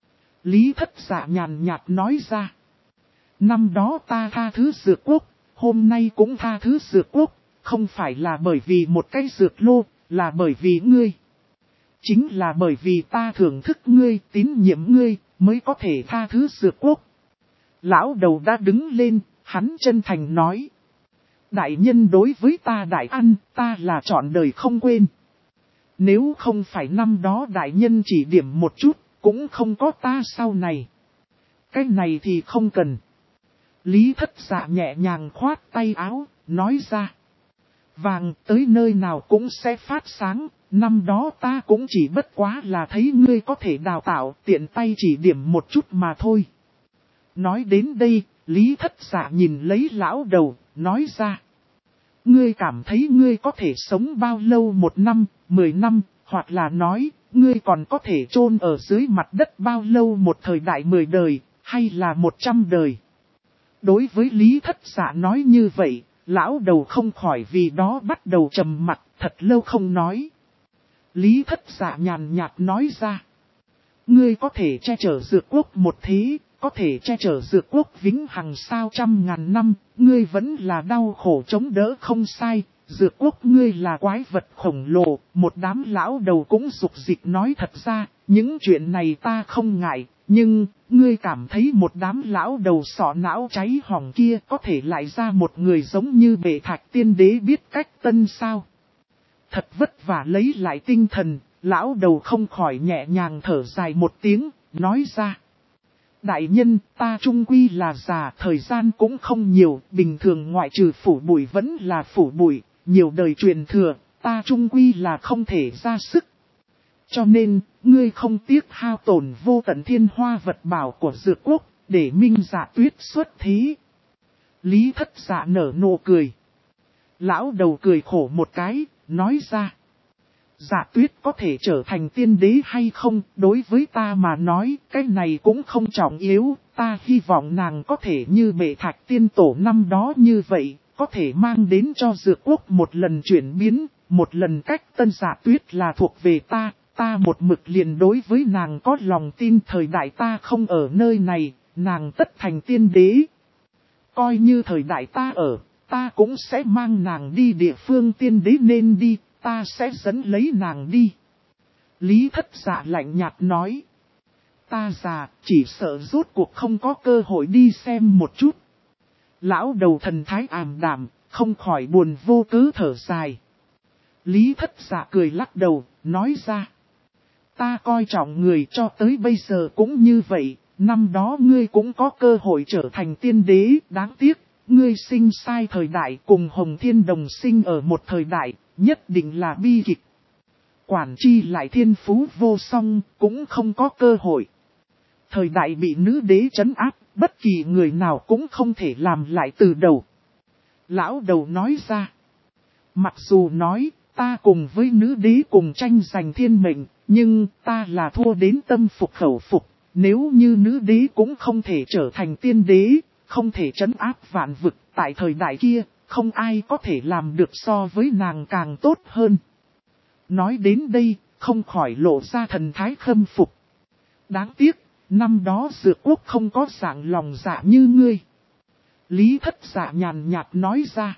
Lý Thất Dạ nhàn nhạt nói ra. Năm đó ta tha thứ dược quốc, hôm nay cũng tha thứ dược quốc, không phải là bởi vì một cái dược lô, là bởi vì ngươi. Chính là bởi vì ta thưởng thức ngươi, tín nhiệm ngươi, mới có thể tha thứ dược quốc. Lão đầu đã đứng lên, hắn chân thành nói. Đại nhân đối với ta đại ăn, ta là trọn đời không quên. Nếu không phải năm đó đại nhân chỉ điểm một chút, cũng không có ta sau này. Cái này thì không cần. Lý Thất Dạ nhẹ nhàng khoát tay áo, nói ra. Vàng tới nơi nào cũng sẽ phát sáng, năm đó ta cũng chỉ bất quá là thấy ngươi có thể đào tạo, tiện tay chỉ điểm một chút mà thôi. Nói đến đây, Lý Thất Dạ nhìn lấy lão đầu, nói ra. Ngươi cảm thấy ngươi có thể sống bao lâu, 1 năm, 10 năm, hoặc là nói, ngươi còn có thể chôn ở dưới mặt đất bao lâu, một thời đại 10 đời, hay là 100 đời. Đối với Lý Thất Dạ nói như vậy, lão đầu không khỏi vì đó bắt đầu trầm mặc, thật lâu không nói. Lý Thất Dạ nhàn nhạt nói ra. Ngươi có thể che chở dược quốc một thế, có thể che chở dược quốc vĩnh hằng sao trăm ngàn năm, ngươi vẫn là đau khổ chống đỡ không sai, dược quốc ngươi là quái vật khổng lồ, một đám lão đầu cũng rục dịch nói thật ra, những chuyện này ta không ngại, nhưng, ngươi cảm thấy một đám lão đầu sọ não cháy hỏng kia có thể lại ra một người giống như Bệ Thạch Tiên Đế biết cách tân sao? Thật vất vả lấy lại tinh thần, lão đầu không khỏi nhẹ nhàng thở dài một tiếng, nói ra. Đại nhân, ta trung quy là già, thời gian cũng không nhiều, bình thường ngoại trừ phủ bụi vẫn là phủ bụi, nhiều đời truyền thừa, ta trung quy là không thể ra sức. Cho nên, ngươi không tiếc hao tổn vô tận thiên hoa vật bảo của dược quốc, để Minh Dạ Tuyết xuất thí. Lý Thất Dạ nở nụ cười. Lão đầu cười khổ một cái, nói ra. Dạ Tuyết có thể trở thành tiên đế hay không, đối với ta mà nói, cái này cũng không trọng yếu, ta hy vọng nàng có thể như Bệ Thạch tiên tổ năm đó như vậy, có thể mang đến cho Dược Quốc một lần chuyển biến, một lần cách tân Dạ Tuyết là thuộc về ta một mực liền đối với nàng có lòng tin thời đại ta không ở nơi này, nàng tất thành tiên đế. Coi như thời đại ta ở, ta cũng sẽ mang nàng đi địa phương tiên đế nên đi, ta sẽ dẫn lấy nàng đi. Lý Thất Dạ lạnh nhạt nói. Ta già, chỉ sợ rốt cuộc không có cơ hội đi xem một chút. Lão đầu thần thái ảm đạm, không khỏi buồn vô cớ thở dài. Lý Thất Dạ cười lắc đầu, nói ra. Ta coi trọng người cho tới bây giờ cũng như vậy, năm đó ngươi cũng có cơ hội trở thành tiên đế, đáng tiếc, ngươi sinh sai thời đại cùng Hồng Thiên Đồng sinh ở một thời đại, nhất định là bi kịch. Quản chi lại thiên phú vô song, cũng không có cơ hội. Thời đại bị nữ đế trấn áp, bất kỳ người nào cũng không thể làm lại từ đầu. Lão đầu nói ra. Mặc dù nói, ta cùng với nữ đế cùng tranh giành thiên mệnh, nhưng ta là thua đến tâm phục khẩu phục. Nếu như nữ đế cũng không thể trở thành tiên đế, không thể trấn áp vạn vực tại thời đại kia, không ai có thể làm được so với nàng càng tốt hơn. Nói đến đây, không khỏi lộ ra thần thái khâm phục. Đáng tiếc, năm đó Dược Quốc không có dạng lòng dạ như ngươi. Lý Thất Dạ nhàn nhạt nói ra.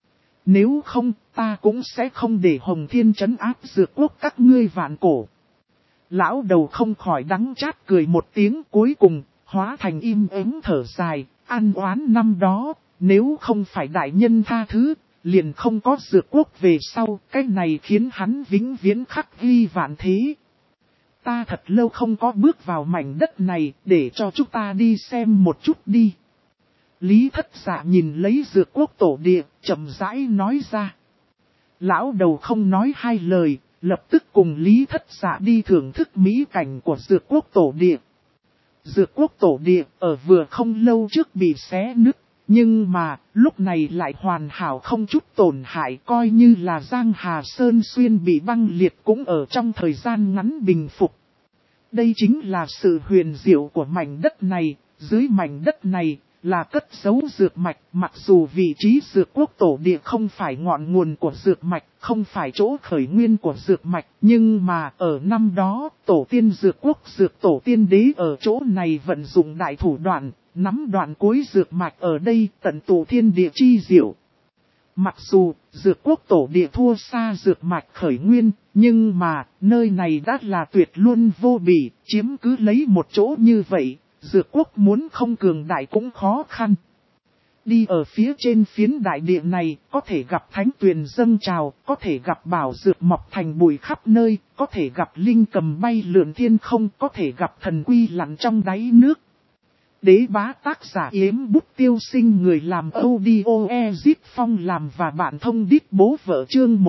Nếu không, ta cũng sẽ không để Hồng Thiên trấn áp Dược Quốc các ngươi vạn cổ. Lão đầu không khỏi đắng chát cười một tiếng cuối cùng, hóa thành im ắng thở dài, ăn oán năm đó, nếu không phải đại nhân tha thứ, liền không có Dược Quốc về sau, cái này khiến hắn vĩnh viễn khắc ghi vạn thế. Ta thật lâu không có bước vào mảnh đất này, để cho chúng ta đi xem một chút đi. Lý Thất Dạ nhìn lấy Dược Quốc tổ địa, chậm rãi nói ra. Lão đầu không nói hai lời, lập tức cùng Lý Thất Dạ đi thưởng thức mỹ cảnh của Dược Quốc tổ địa. Dược Quốc tổ địa ở vừa không lâu trước bị xé nứt, nhưng mà lúc này lại hoàn hảo không chút tổn hại, coi như là Giang Hà Sơn Xuyên bị băng liệt cũng ở trong thời gian ngắn bình phục. Đây chính là sự huyền diệu của mảnh đất này, dưới mảnh đất này là cất giấu dược mạch, mặc dù vị trí Dược Quốc tổ địa không phải ngọn nguồn của dược mạch, không phải chỗ khởi nguyên của dược mạch, nhưng mà ở năm đó, tổ tiên Dược Quốc dược tổ tiên đế ở chỗ này vận dụng đại thủ đoạn, nắm đoạn cuối dược mạch ở đây tận tụ thiên địa chi diệu. Mặc dù Dược Quốc tổ địa thua xa dược mạch khởi nguyên, nhưng mà nơi này đã là tuyệt luôn vô bỉ, chiếm cứ lấy một chỗ như vậy. Dược Quốc muốn không cường đại cũng khó khăn. Đi ở phía trên phiến đại địa này, có thể gặp thánh tuyền dâng trào, có thể gặp bảo dược mọc thành bụi khắp nơi, có thể gặp linh cầm bay lượn thiên không, có thể gặp thần quy lặn trong đáy nước. Đế bá tác giả Yếm Bút Tiêu Sinh, người làm audio Ezip Phong làm và bạn thông đít bố vợ chương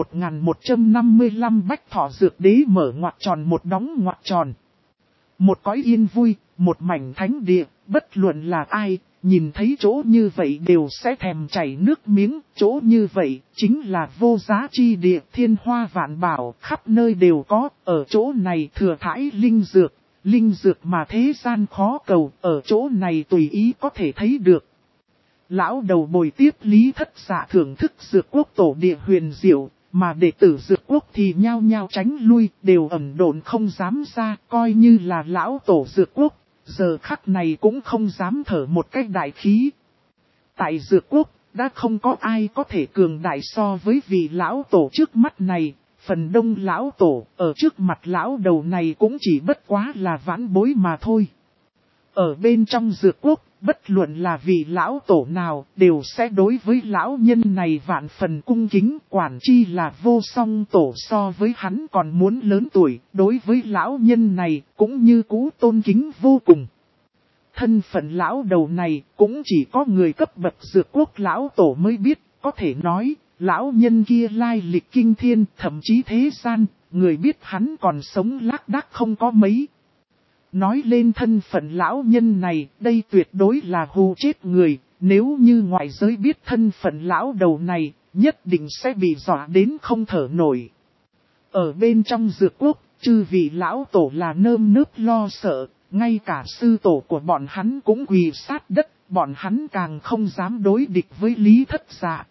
1155 Bách Thọ Dược Đế mở ngoặc tròn một đóng ngoặc tròn. Một cõi yên vui, một mảnh thánh địa, bất luận là ai, nhìn thấy chỗ như vậy đều sẽ thèm chảy nước miếng, chỗ như vậy chính là vô giá chi địa, thiên hoa vạn bảo, khắp nơi đều có, ở chỗ này thừa thãi linh dược mà thế gian khó cầu, ở chỗ này tùy ý có thể thấy được. Lão đầu bồi tiếp Lý Thất Dạ thưởng thức Dược Quốc tổ địa huyền diệu, mà đệ tử Dược Quốc thì nhao nhao tránh lui, đều ẩn độn không dám ra, coi như là lão tổ Dược Quốc, giờ khắc này cũng không dám thở một cách đại khí. Tại Dược Quốc, đã không có ai có thể cường đại so với vị lão tổ trước mắt này, phần đông lão tổ ở trước mặt lão đầu này cũng chỉ bất quá là vãn bối mà thôi. Ở bên trong Dược Quốc, bất luận là vị lão tổ nào, đều sẽ đối với lão nhân này vạn phần cung kính, quản chi là vô song tổ so với hắn còn muốn lớn tuổi, đối với lão nhân này cũng như cũ tôn kính vô cùng. Thân phận lão đầu này cũng chỉ có người cấp bậc Dược Quốc lão tổ mới biết, có thể nói, lão nhân kia lai lịch kinh thiên, thậm chí thế gian, người biết hắn còn sống lác đác không có mấy. Nói lên thân phận lão nhân này, đây tuyệt đối là hù chết người, nếu như ngoại giới biết thân phận lão đầu này, nhất định sẽ bị dọa đến không thở nổi. Ở bên trong dược quốc, chư vị lão tổ là nơm nớp lo sợ, ngay cả sư tổ của bọn hắn cũng quỳ sát đất, bọn hắn càng không dám đối địch với Lý Thất Dạ.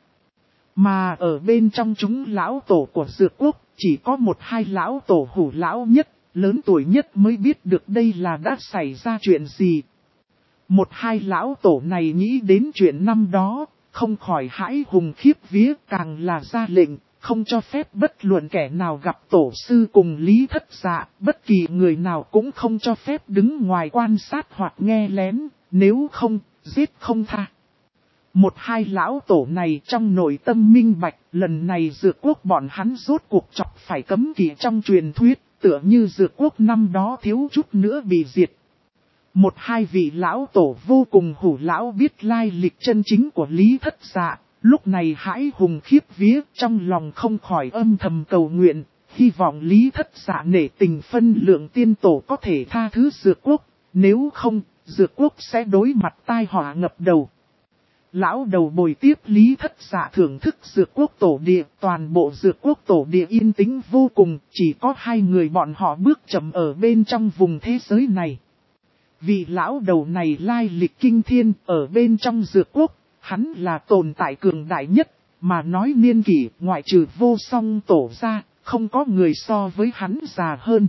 Mà ở bên trong chúng lão tổ của dược quốc, chỉ có một hai lão tổ hủ lão nhất, lớn tuổi nhất mới biết được đây là đã xảy ra chuyện gì. Một hai lão tổ này nghĩ đến chuyện năm đó, không khỏi hãi hùng khiếp vía, càng là ra lệnh, không cho phép bất luận kẻ nào gặp tổ sư cùng Lý Thất Dạ, bất kỳ người nào cũng không cho phép đứng ngoài quan sát hoặc nghe lén, nếu không, giết không tha. Một hai lão tổ này trong nội tâm minh bạch, lần này dược quốc bọn hắn rốt cuộc chọc phải cấm kỵ trong truyền thuyết, tựa như dược quốc năm đó thiếu chút nữa bị diệt. Một hai vị lão tổ vô cùng hủ lão biết lai lịch chân chính của Lý Thất Dạ, lúc này hãi hùng khiếp vía, trong lòng không khỏi âm thầm cầu nguyện, hy vọng Lý Thất Dạ nể tình phân lượng tiên tổ có thể tha thứ dược quốc, nếu không, dược quốc sẽ đối mặt tai họa ngập đầu. Lão đầu bồi tiếp Lý Thất Dạ thưởng thức dược quốc tổ địa, toàn bộ dược quốc tổ địa yên tĩnh vô cùng, chỉ có hai người bọn họ bước chậm ở bên trong vùng thế giới này. Vị lão đầu này lai lịch kinh thiên, ở bên trong dược quốc, hắn là tồn tại cường đại nhất, mà nói niên kỷ ngoại trừ vô song tổ ra, không có người so với hắn già hơn.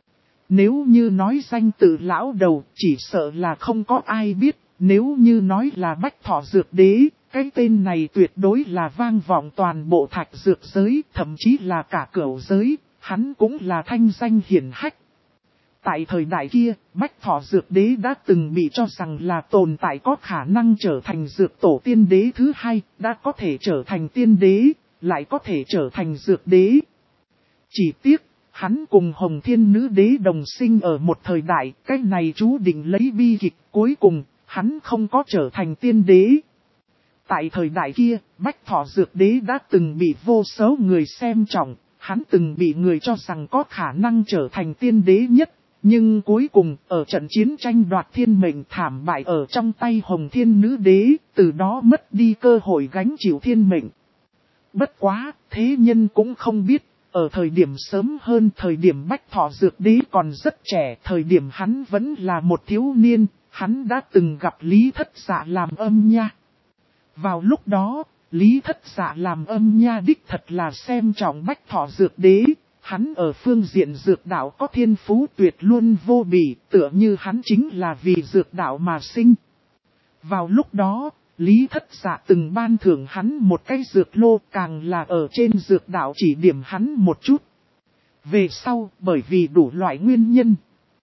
Nếu như nói danh tự lão đầu, chỉ sợ là không có ai biết. Nếu như nói là Bách Thọ Dược Đế, cái tên này tuyệt đối là vang vọng toàn bộ thạch dược giới, thậm chí là cả cửu giới, hắn cũng là thanh danh hiển hách. Tại thời đại kia, Bách Thọ Dược Đế đã từng bị cho rằng là tồn tại có khả năng trở thành dược tổ tiên đế thứ hai, đã có thể trở thành tiên đế, lại có thể trở thành dược đế. Chỉ tiếc, hắn cùng Hồng Thiên Nữ Đế đồng sinh ở một thời đại, cái này chú định lấy bi kịch cuối cùng. Hắn không có trở thành tiên đế. Tại thời đại kia, Bách Thọ Dược Đế đã từng bị vô số người xem trọng, hắn từng bị người cho rằng có khả năng trở thành tiên đế nhất. Nhưng cuối cùng, ở trận chiến tranh đoạt thiên mệnh thảm bại ở trong tay Hồng Thiên Nữ Đế, từ đó mất đi cơ hội gánh chịu thiên mệnh. Bất quá, thế nhân cũng không biết, ở thời điểm sớm hơn thời điểm Bách Thọ Dược Đế còn rất trẻ, thời điểm hắn vẫn là một thiếu niên. Hắn đã từng gặp Lý Thất Dạ làm âm nha. Vào lúc đó, Lý Thất Dạ làm âm nha đích thật là xem trọng Bách Thọ Dược Đế. Hắn ở phương diện dược đạo có thiên phú tuyệt luôn vô bỉ, tựa như hắn chính là vì dược đạo mà sinh. Vào lúc đó, Lý Thất Dạ từng ban thưởng hắn một cái dược lô, càng là ở trên dược đạo chỉ điểm hắn một chút. Về sau, bởi vì đủ loại nguyên nhân,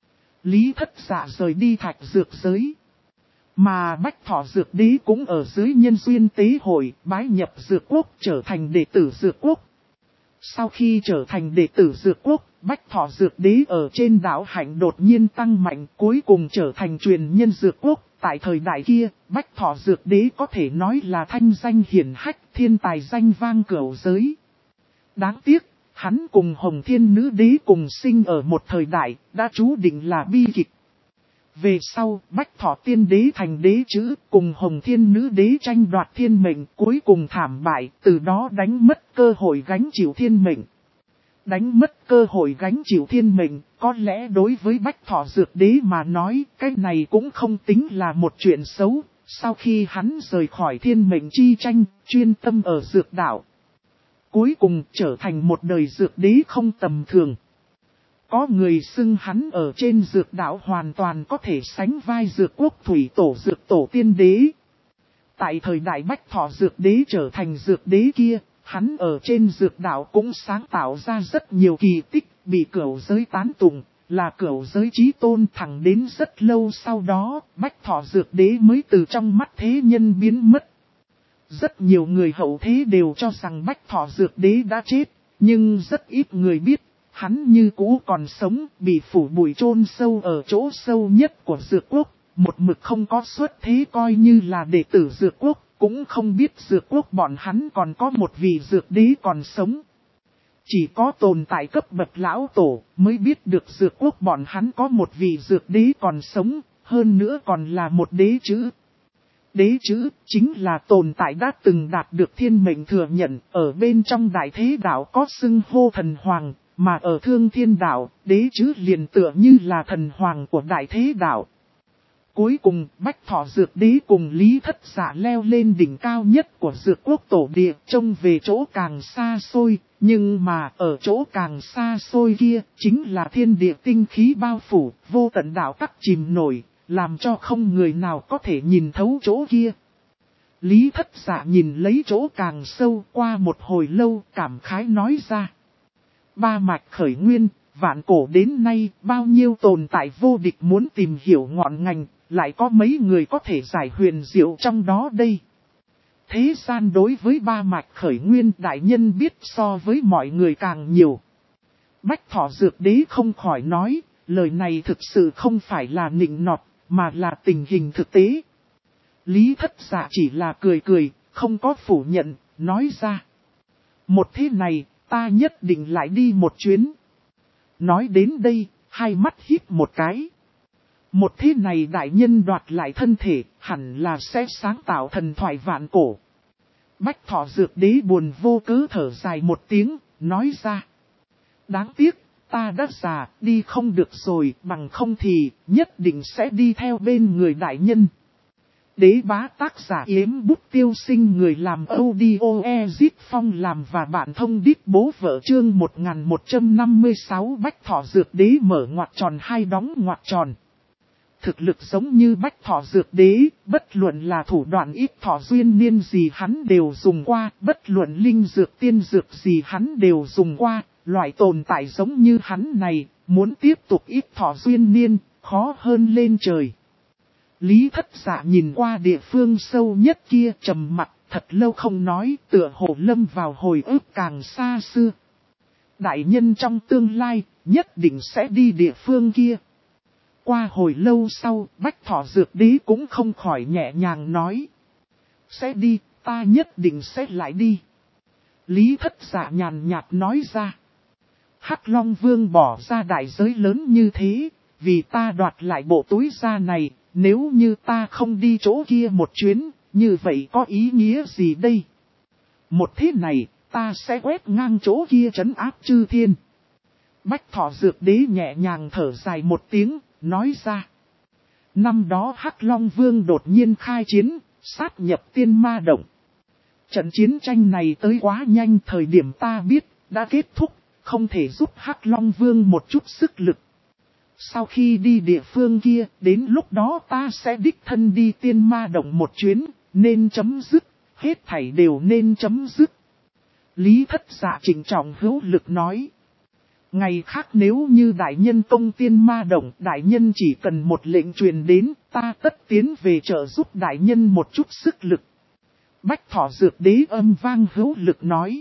Lý Thất Dạ rời đi thạch dược giới. Mà Bách Thọ Dược Đế cũng ở dưới nhân duyên tế hội bái nhập dược quốc trở thành đệ tử dược quốc. Sau khi trở thành đệ tử dược quốc, Bách Thọ Dược Đế ở trên đạo hạnh đột nhiên tăng mạnh cuối cùng trở thành truyền nhân dược quốc. Tại thời đại kia, Bách Thọ Dược Đế có thể nói là thanh danh hiển hách, thiên tài danh vang cửu giới. Đáng tiếc. Hắn cùng Hồng Thiên Nữ Đế cùng sinh ở một thời đại, đã chú định là bi kịch. Về sau, Bách Thọ Tiên Đế thành đế chữ, cùng Hồng Thiên Nữ Đế tranh đoạt thiên mệnh, cuối cùng thảm bại, từ đó đánh mất cơ hội gánh chịu thiên mệnh. Đánh mất cơ hội gánh chịu thiên mệnh, có lẽ đối với Bách Thọ Dược Đế mà nói, cái này cũng không tính là một chuyện xấu, sau khi hắn rời khỏi thiên mệnh chi tranh, chuyên tâm ở dược đạo. Cuối cùng trở thành một đời dược đế không tầm thường. Có người xưng hắn ở trên dược đạo hoàn toàn có thể sánh vai dược quốc thủy tổ dược tổ tiên đế. Tại thời đại Bách Thọ Dược Đế trở thành dược đế kia, hắn ở trên dược đạo cũng sáng tạo ra rất nhiều kỳ tích, bị cửu giới tán tụng, là cửu giới chí tôn. Thẳng đến rất lâu sau đó, Bách Thọ Dược Đế mới từ trong mắt thế nhân biến mất. Rất nhiều người hậu thế đều cho rằng Bách Thọ Dược Đế đã chết, nhưng rất ít người biết, hắn như cũ còn sống, bị phủ bụi chôn sâu ở chỗ sâu nhất của dược quốc, một mực không có xuất thế coi như là đệ tử dược quốc, cũng không biết dược quốc bọn hắn còn có một vị dược đế còn sống. Chỉ có tồn tại cấp bậc lão tổ mới biết được dược quốc bọn hắn có một vị dược đế còn sống, hơn nữa còn là một đế chữ. Đế chữ chính là tồn tại đã từng đạt được thiên mệnh thừa nhận, ở bên trong đại thế đạo có xưng hô thần hoàng, Mà ở Thương Thiên Đạo, đế chứ liền tựa như là thần hoàng của Đại Thế Đạo. Cuối cùng, Bách Thọ Dược Đế cùng Lý Thất Dạ leo lên đỉnh cao nhất của Dược Quốc Tổ Địa, trông về chỗ càng xa xôi, nhưng mà ở chỗ càng xa xôi kia, chính là thiên địa tinh khí bao phủ, vô tận đạo tắc chìm nổi, làm cho không người nào có thể nhìn thấu chỗ kia. Lý Thất Dạ nhìn lấy chỗ càng sâu, qua một hồi lâu cảm khái nói ra. Ba mạch khởi nguyên, vạn cổ đến nay, bao nhiêu tồn tại vô địch muốn tìm hiểu ngọn ngành, lại có mấy người có thể giải huyền diệu trong đó đây. Thế gian đối với ba mạch khởi nguyên đại nhân biết so với mọi người càng nhiều. Bách Thọ Dược Đế không khỏi nói, lời này thực sự không phải là nịnh nọt, mà là tình hình thực tế. Lý Thất Dạ chỉ là cười cười, không có phủ nhận, nói ra. Một thế này, ta nhất định lại đi một chuyến. Nói đến đây, hai mắt híp một cái. Một thế này đại nhân đoạt lại thân thể, hẳn là sẽ sáng tạo thần thoại vạn cổ. Bách Thọ Dược Đế buồn vô cớ thở dài một tiếng, nói ra. Đáng tiếc, ta đã già, đi không được rồi, bằng không thì, nhất định sẽ đi theo bên người đại nhân. Đế bá tác giả Yếm Bút Tiêu Sinh, người làm audio Ezit Phong làm và bạn thông đít bố vợ. Chương 1156 Bách Thọ Dược Đế mở ngoặc tròn hai đóng ngoặc tròn. Thực lực giống như Bách Thọ Dược Đế, bất luận là thủ đoạn ít thọ duyên niên gì hắn đều dùng qua, bất luận linh dược tiên dược gì hắn đều dùng qua, loại tồn tại giống như hắn này, muốn tiếp tục ít thọ duyên niên, khó hơn lên trời. Lý Thất Dạ nhìn qua địa phương sâu nhất kia trầm mặt, thật lâu không nói, tựa hồ lâm vào hồi ức càng xa xưa. Đại nhân trong tương lai, nhất định sẽ đi địa phương kia. Qua hồi lâu sau, Bách Thọ Dược Đế cũng không khỏi nhẹ nhàng nói. Sẽ đi, ta nhất định sẽ lại đi. Lý Thất Dạ nhàn nhạt nói ra. Hắc Long Vương bỏ ra đại giới lớn như thế, vì ta đoạt lại bộ túi da này, nếu như ta không đi chỗ kia một chuyến, như vậy có ý nghĩa gì đây? Một thế này, ta sẽ quét ngang chỗ kia trấn áp chư thiên. Bách Thọ Dược Đế nhẹ nhàng thở dài một tiếng, nói ra. Năm đó Hắc Long Vương đột nhiên khai chiến, sát nhập Tiên Ma Động. Trận chiến tranh này tới quá nhanh, thời điểm ta biết, đã kết thúc, không thể giúp Hắc Long Vương một chút sức lực. Sau khi đi địa phương kia, đến lúc đó ta sẽ đích thân đi Tiên Ma Động một chuyến, nên chấm dứt, hết thảy đều nên chấm dứt. Lý Thất Dạ trịnh trọng hữu lực nói. Ngày khác nếu như đại nhân công Tiên Ma Động, đại nhân chỉ cần một lệnh truyền đến, ta tất tiến về trợ giúp đại nhân một chút sức lực. Bách Thọ Dược Đế âm vang hữu lực nói.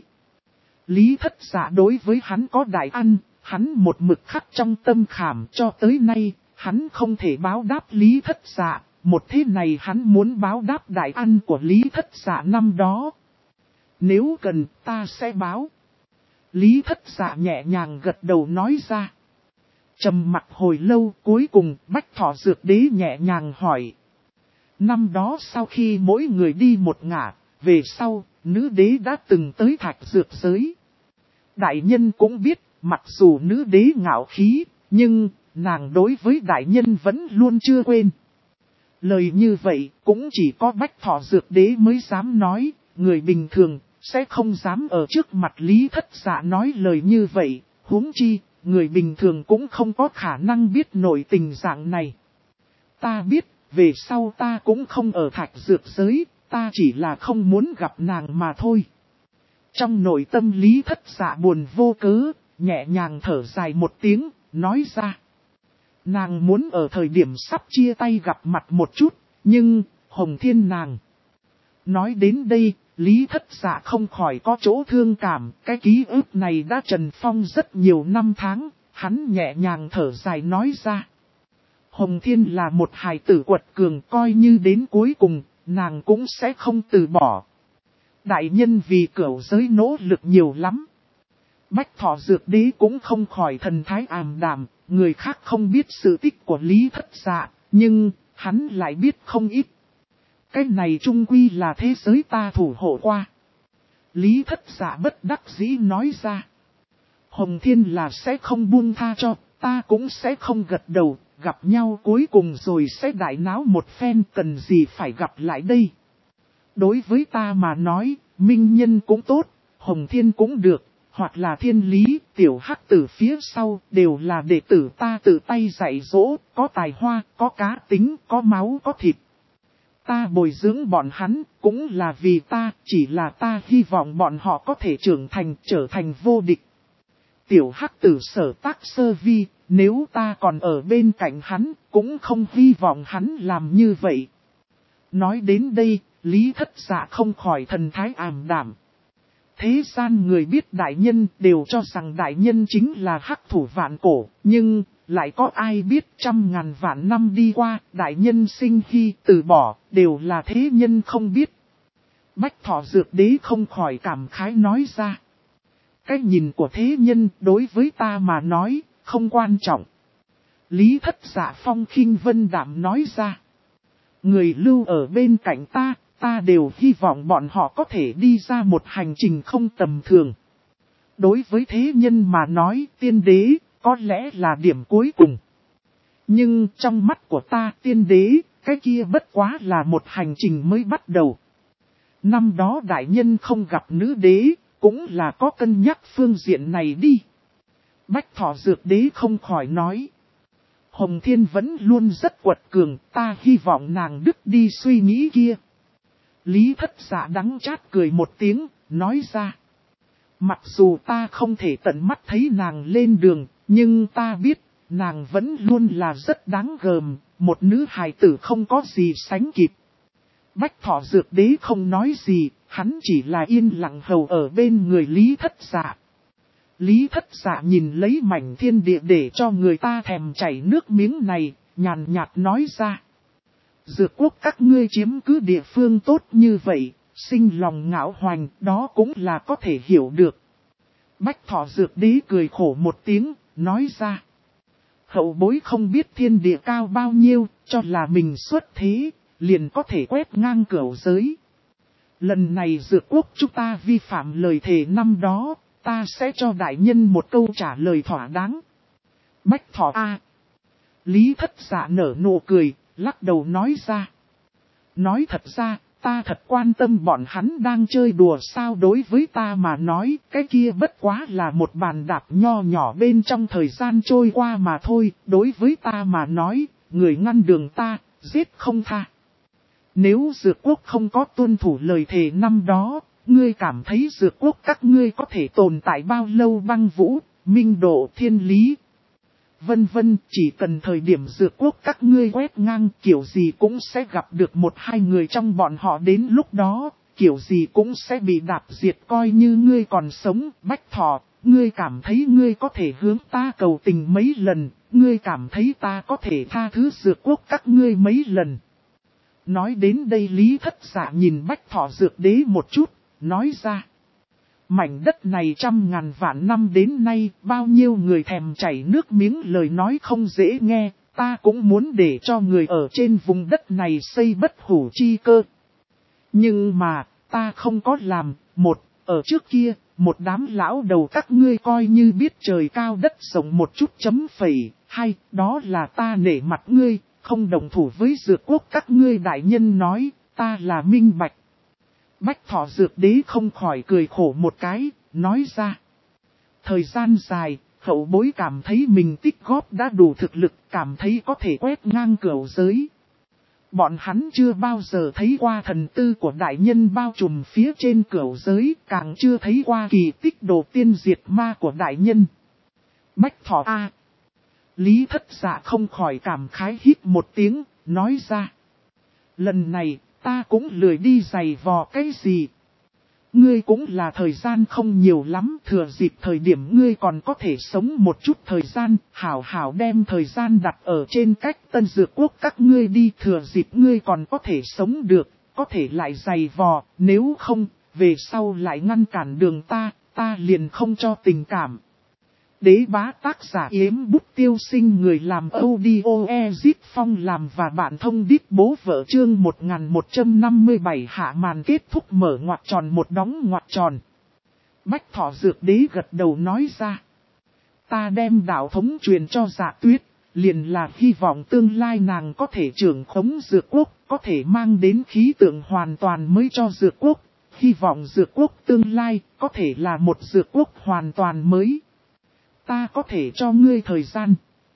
Lý Thất Dạ đối với hắn có đại ăn, hắn một mực khắc trong tâm khảm, cho tới nay, hắn không thể báo đáp Lý Thất Dạ, một thế này hắn muốn báo đáp đại ăn của Lý Thất Dạ năm đó. Nếu cần, ta sẽ báo. Lý Thất Dạ nhẹ nhàng gật đầu nói ra. Trầm mặc hồi lâu, cuối cùng Bách Thọ Dược Đế nhẹ nhàng hỏi. Năm đó sau khi mỗi người đi một ngả, về sau, nữ đế đã từng tới Thạch Dược giới. Đại nhân cũng biết, mặc dù nữ đế ngạo khí, nhưng nàng đối với đại nhân vẫn luôn chưa quên. Lời như vậy cũng chỉ có Bách Thọ Dược Đế mới dám nói, người bình thường sẽ không dám ở trước mặt Lý Thất Dạ nói lời như vậy, huống chi, người bình thường cũng không có khả năng biết nổi tình dạng này. Ta biết, về sau ta cũng không ở Thạch Dược giới, ta chỉ là không muốn gặp nàng mà thôi. Trong nội tâm Lý Thất Dạ buồn vô cớ, nhẹ nhàng thở dài một tiếng, nói ra. Nàng muốn ở thời điểm sắp chia tay gặp mặt một chút, nhưng, Hồng Thiên nàng. Nói đến đây, Lý Thất Dạ không khỏi có chỗ thương cảm, cái ký ức này đã trần phong rất nhiều năm tháng, hắn nhẹ nhàng thở dài nói ra. Hồng Thiên là một hài tử quật cường, coi như đến cuối cùng, nàng cũng sẽ không từ bỏ. Đại nhân vì cửu giới nỗ lực nhiều lắm. Bách Thọ Dược Đế cũng không khỏi thần thái ảm đạm, người khác không biết sự tích của Lý Thất Dạ, nhưng hắn lại biết không ít. Cái này chung quy là thế giới ta thủ hộ qua. Lý Thất Dạ bất đắc dĩ nói ra. Hồng Thiên là sẽ không buông tha cho, ta cũng sẽ không gật đầu, gặp nhau cuối cùng rồi sẽ đại náo một phen, cần gì phải gặp lại đây. Đối với ta mà nói, Minh Nhân cũng tốt, Hồng Thiên cũng được, hoặc là Thiên Lý, Tiểu Hắc Tử phía sau, đều là đệ tử ta tự tay dạy dỗ, có tài hoa, có cá tính, có máu, có thịt. Ta bồi dưỡng bọn hắn, cũng là vì ta, chỉ là ta hy vọng bọn họ có thể trưởng thành, trở thành vô địch. Tiểu Hắc Tử Sở Tác Sơ Vi, nếu ta còn ở bên cạnh hắn, cũng không hy vọng hắn làm như vậy. Nói đến đây, Lý Thất Dạ không khỏi thần thái ảm đạm. Thế gian người biết đại nhân đều cho rằng đại nhân chính là hắc thủ vạn cổ, nhưng lại có ai biết 100.000 vạn năm đi qua, đại nhân sinh hy từ bỏ, đều là thế nhân không biết. Bách Thọ Dược Đế không khỏi cảm khái nói ra. Cái nhìn của thế nhân đối với ta mà nói, không quan trọng. Lý Thất Dạ phong khinh vân đạm nói ra. Người lưu ở bên cạnh ta đều hy vọng bọn họ có thể đi ra một hành trình không tầm thường. Đối với thế nhân mà nói, tiên đế, có lẽ là điểm cuối cùng. Nhưng trong mắt của ta, tiên đế, cái kia bất quá là một hành trình mới bắt đầu. Năm đó đại nhân không gặp nữ đế, cũng là có cân nhắc phương diện này đi. Bách Thọ Dược Đế không khỏi nói. Hồng Thiên vẫn luôn rất quật cường, ta hy vọng nàng đứt đi suy nghĩ kia. Lý Thất Dạ đắng chát cười một tiếng, nói ra. Mặc dù ta không thể tận mắt thấy nàng lên đường, nhưng ta biết, nàng vẫn luôn là rất đáng gờm, một nữ hài tử không có gì sánh kịp. Bách Thọ Dược Đế không nói gì, hắn chỉ là yên lặng hầu ở bên người Lý Thất Dạ. Lý Thất Dạ nhìn lấy mảnh thiên địa để cho người ta thèm chảy nước miếng này, nhàn nhạt nói ra. Dược quốc các ngươi chiếm cứ địa phương tốt như vậy, sinh lòng ngạo hoành, đó cũng là có thể hiểu được. Bách Thọ Dược Đế cười khổ một tiếng, nói ra. Hậu bối không biết thiên địa cao bao nhiêu, cho là mình xuất thế, liền có thể quét ngang cửu giới. Lần này dược quốc chúng ta vi phạm lời thề năm đó, ta sẽ cho đại nhân một câu trả lời thỏa đáng. Bách Thọ A. Lý Thất Dạ nở nụ cười, lắc đầu nói ra. Nói thật ra, ta thật quan tâm bọn hắn đang chơi đùa sao, đối với ta mà nói, cái kia bất quá là một bàn đạp nho nhỏ bên trong thời gian trôi qua mà thôi, đối với ta mà nói, người ngăn đường ta, giết không tha. Nếu dược quốc không có tuân thủ lời thề năm đó, ngươi cảm thấy dược quốc các ngươi có thể tồn tại bao lâu? Băng Vũ, Minh Độ, Thiên Lý, vân vân, chỉ cần thời điểm dược quốc các ngươi quét ngang, kiểu gì cũng sẽ gặp được một hai người trong bọn họ, đến lúc đó, kiểu gì cũng sẽ bị đạp diệt, coi như ngươi còn sống. Bách Thọ, ngươi cảm thấy ngươi có thể hướng ta cầu tình mấy lần, ngươi cảm thấy ta có thể tha thứ dược quốc các ngươi mấy lần. Nói đến đây Lý Thất Dạ nhìn Bách Thọ Dược Đế một chút, nói ra. Mảnh đất này 100.000 vạn năm đến nay, bao nhiêu người thèm chảy nước miếng, lời nói không dễ nghe, ta cũng muốn để cho người ở trên vùng đất này xây bất hủ chi cơ. Nhưng mà, ta không có làm. Một, ở trước kia, một đám lão đầu các ngươi coi như biết trời cao đất rộng một chút chấm phẩy. Hai, đó là ta nể mặt ngươi, không đồng thủ với dược quốc các ngươi. Đại nhân nói, ta là minh bạch. Bách Thọ Dược Đế không khỏi cười khổ một cái, nói ra. Thời gian dài, hậu bối cảm thấy mình tích góp đã đủ thực lực, cảm thấy có thể quét ngang cửu giới. Bọn hắn chưa bao giờ thấy qua thần tư của đại nhân bao trùm phía trên cửu giới, càng chưa thấy qua kỳ tích đồ tiên diệt ma của đại nhân. Bách Thọ A. Lý Thất Dạ không khỏi cảm khái hít một tiếng, nói ra. Lần này, ta cũng lười đi giày vò cái gì. Ngươi cũng là thời gian không nhiều lắm, thừa dịp thời điểm ngươi còn có thể sống một chút thời gian, hảo hảo đem thời gian đặt ở trên cách Tân Dược Quốc các ngươi đi, thừa dịp ngươi còn có thể sống được, có thể lại giày vò, nếu không, về sau lại ngăn cản đường ta liền không cho tình cảm. Đế bá tác giả Yếm Bút Tiêu Sinh, người làm audio Ezit Phong làm và bạn thông đít bố vợ, chương 1157 hạ màn kết thúc mở ngoặc tròn một đóng ngoặc tròn. Bách Thọ Dược Đế gật đầu nói ra. Ta đem đạo thống truyền cho Dạ Tuyết, liền là hy vọng tương lai nàng có thể trưởng khống dược quốc, có thể mang đến khí tượng hoàn toàn mới cho dược quốc. Hy vọng dược quốc tương lai có thể là một dược quốc hoàn toàn mới. Ta có thể cho ngươi thời gian.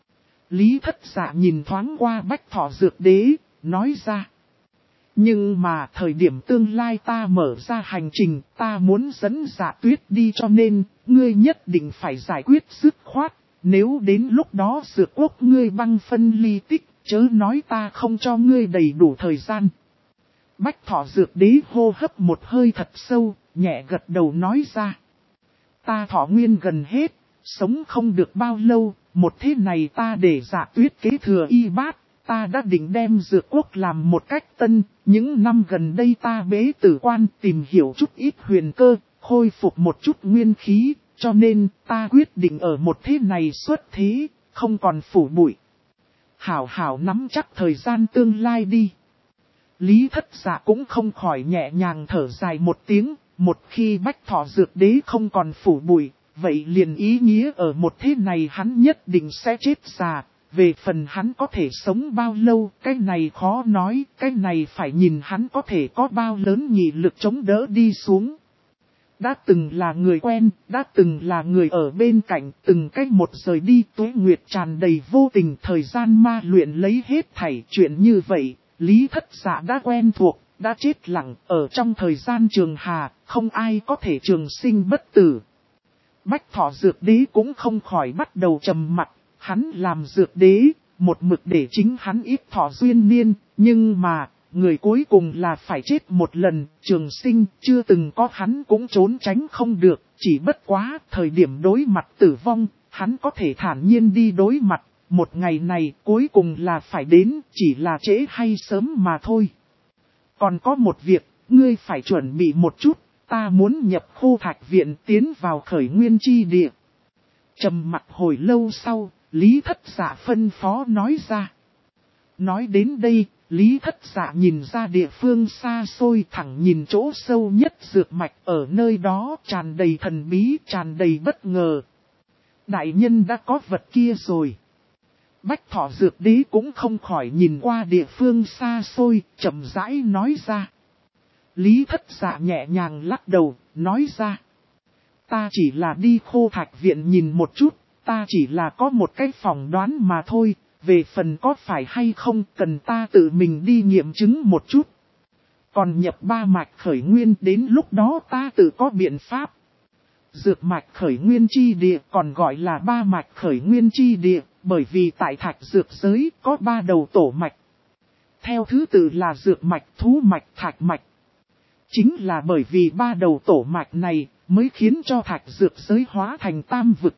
Lý Thất Dạ nhìn thoáng qua Bách Thọ Dược Đế, nói ra. Nhưng mà thời điểm tương lai ta mở ra hành trình, ta muốn dẫn Dạ Tuyết đi, cho nên, ngươi nhất định phải giải quyết dứt khoát. Nếu đến lúc đó dược quốc ngươi băng phân ly tích, chớ nói ta không cho ngươi đầy đủ thời gian. Bách Thọ Dược Đế hô hấp một hơi thật sâu, nhẹ gật đầu nói ra. Ta thọ nguyên gần hết, sống không được bao lâu, một thế này ta để Dạ Tuyết kế thừa y bát, ta đã định đem dược quốc làm một cách tân. Những năm gần đây ta bế tử quan tìm hiểu chút ít huyền cơ, khôi phục một chút nguyên khí, cho nên ta quyết định ở một thế này xuất thế, không còn phủ bụi. Hảo hảo nắm chắc thời gian tương lai đi. Lý Thất Dạ cũng không khỏi nhẹ nhàng thở dài một tiếng, một khi Bách Thọ Dược Đế không còn phủ bụi, vậy liền ý nghĩa ở một thế này hắn nhất định sẽ chết già. Về phần hắn có thể sống bao lâu, cái này khó nói, cái này phải nhìn hắn có thể có bao lớn nghị lực chống đỡ đi xuống. Đã từng là người quen, đã từng là người ở bên cạnh, từng cách một rời đi, tuế nguyệt tràn đầy vô tình, thời gian ma luyện lấy hết thảy chuyện như vậy. Lý Thất Dạ đã quen thuộc, đã chết lặng, ở trong thời gian trường hà, không ai có thể trường sinh bất tử. Bách Thọ Dược Đế cũng không khỏi bắt đầu trầm mặc, hắn làm dược đế, một mực để chính hắn ít thọ duyên niên, nhưng mà, người cuối cùng là phải chết một lần, trường sinh chưa từng có hắn cũng trốn tránh không được, chỉ bất quá thời điểm đối mặt tử vong, hắn có thể thản nhiên đi đối mặt. Một ngày này cuối cùng là phải đến, chỉ là trễ hay sớm mà thôi. Còn có một việc, ngươi phải chuẩn bị một chút, ta muốn nhập Khô Thạch Viện tiến vào Khởi Nguyên Chi Địa. Trầm mặt hồi lâu sau, Lý Thất Dạ phân phó nói ra. Nói đến đây, Lý Thất Dạ nhìn ra địa phương xa xôi, thẳng nhìn chỗ sâu nhất dược mạch, ở nơi đó tràn đầy thần bí, tràn đầy bất ngờ. Đại nhân đã có vật kia rồi. Bách Thọ Dược Đế cũng không khỏi nhìn qua địa phương xa xôi, chậm rãi nói ra. Lý Thất Dạ nhẹ nhàng lắc đầu, nói ra. Ta chỉ là đi Khô Thạch Viện nhìn một chút, ta chỉ là có một cái phỏng đoán mà thôi, về phần có phải hay không cần ta tự mình đi nghiệm chứng một chút. Còn nhập ba mạch khởi nguyên, đến lúc đó ta tự có biện pháp. Dược mạch khởi nguyên chi địa còn gọi là ba mạch khởi nguyên chi địa, bởi vì tại thạch dược giới có ba đầu tổ mạch. Theo thứ tự là dược mạch, thú mạch, thạch mạch. Chính là bởi vì ba đầu tổ mạch này mới khiến cho thạch dược giới hóa thành tam vực.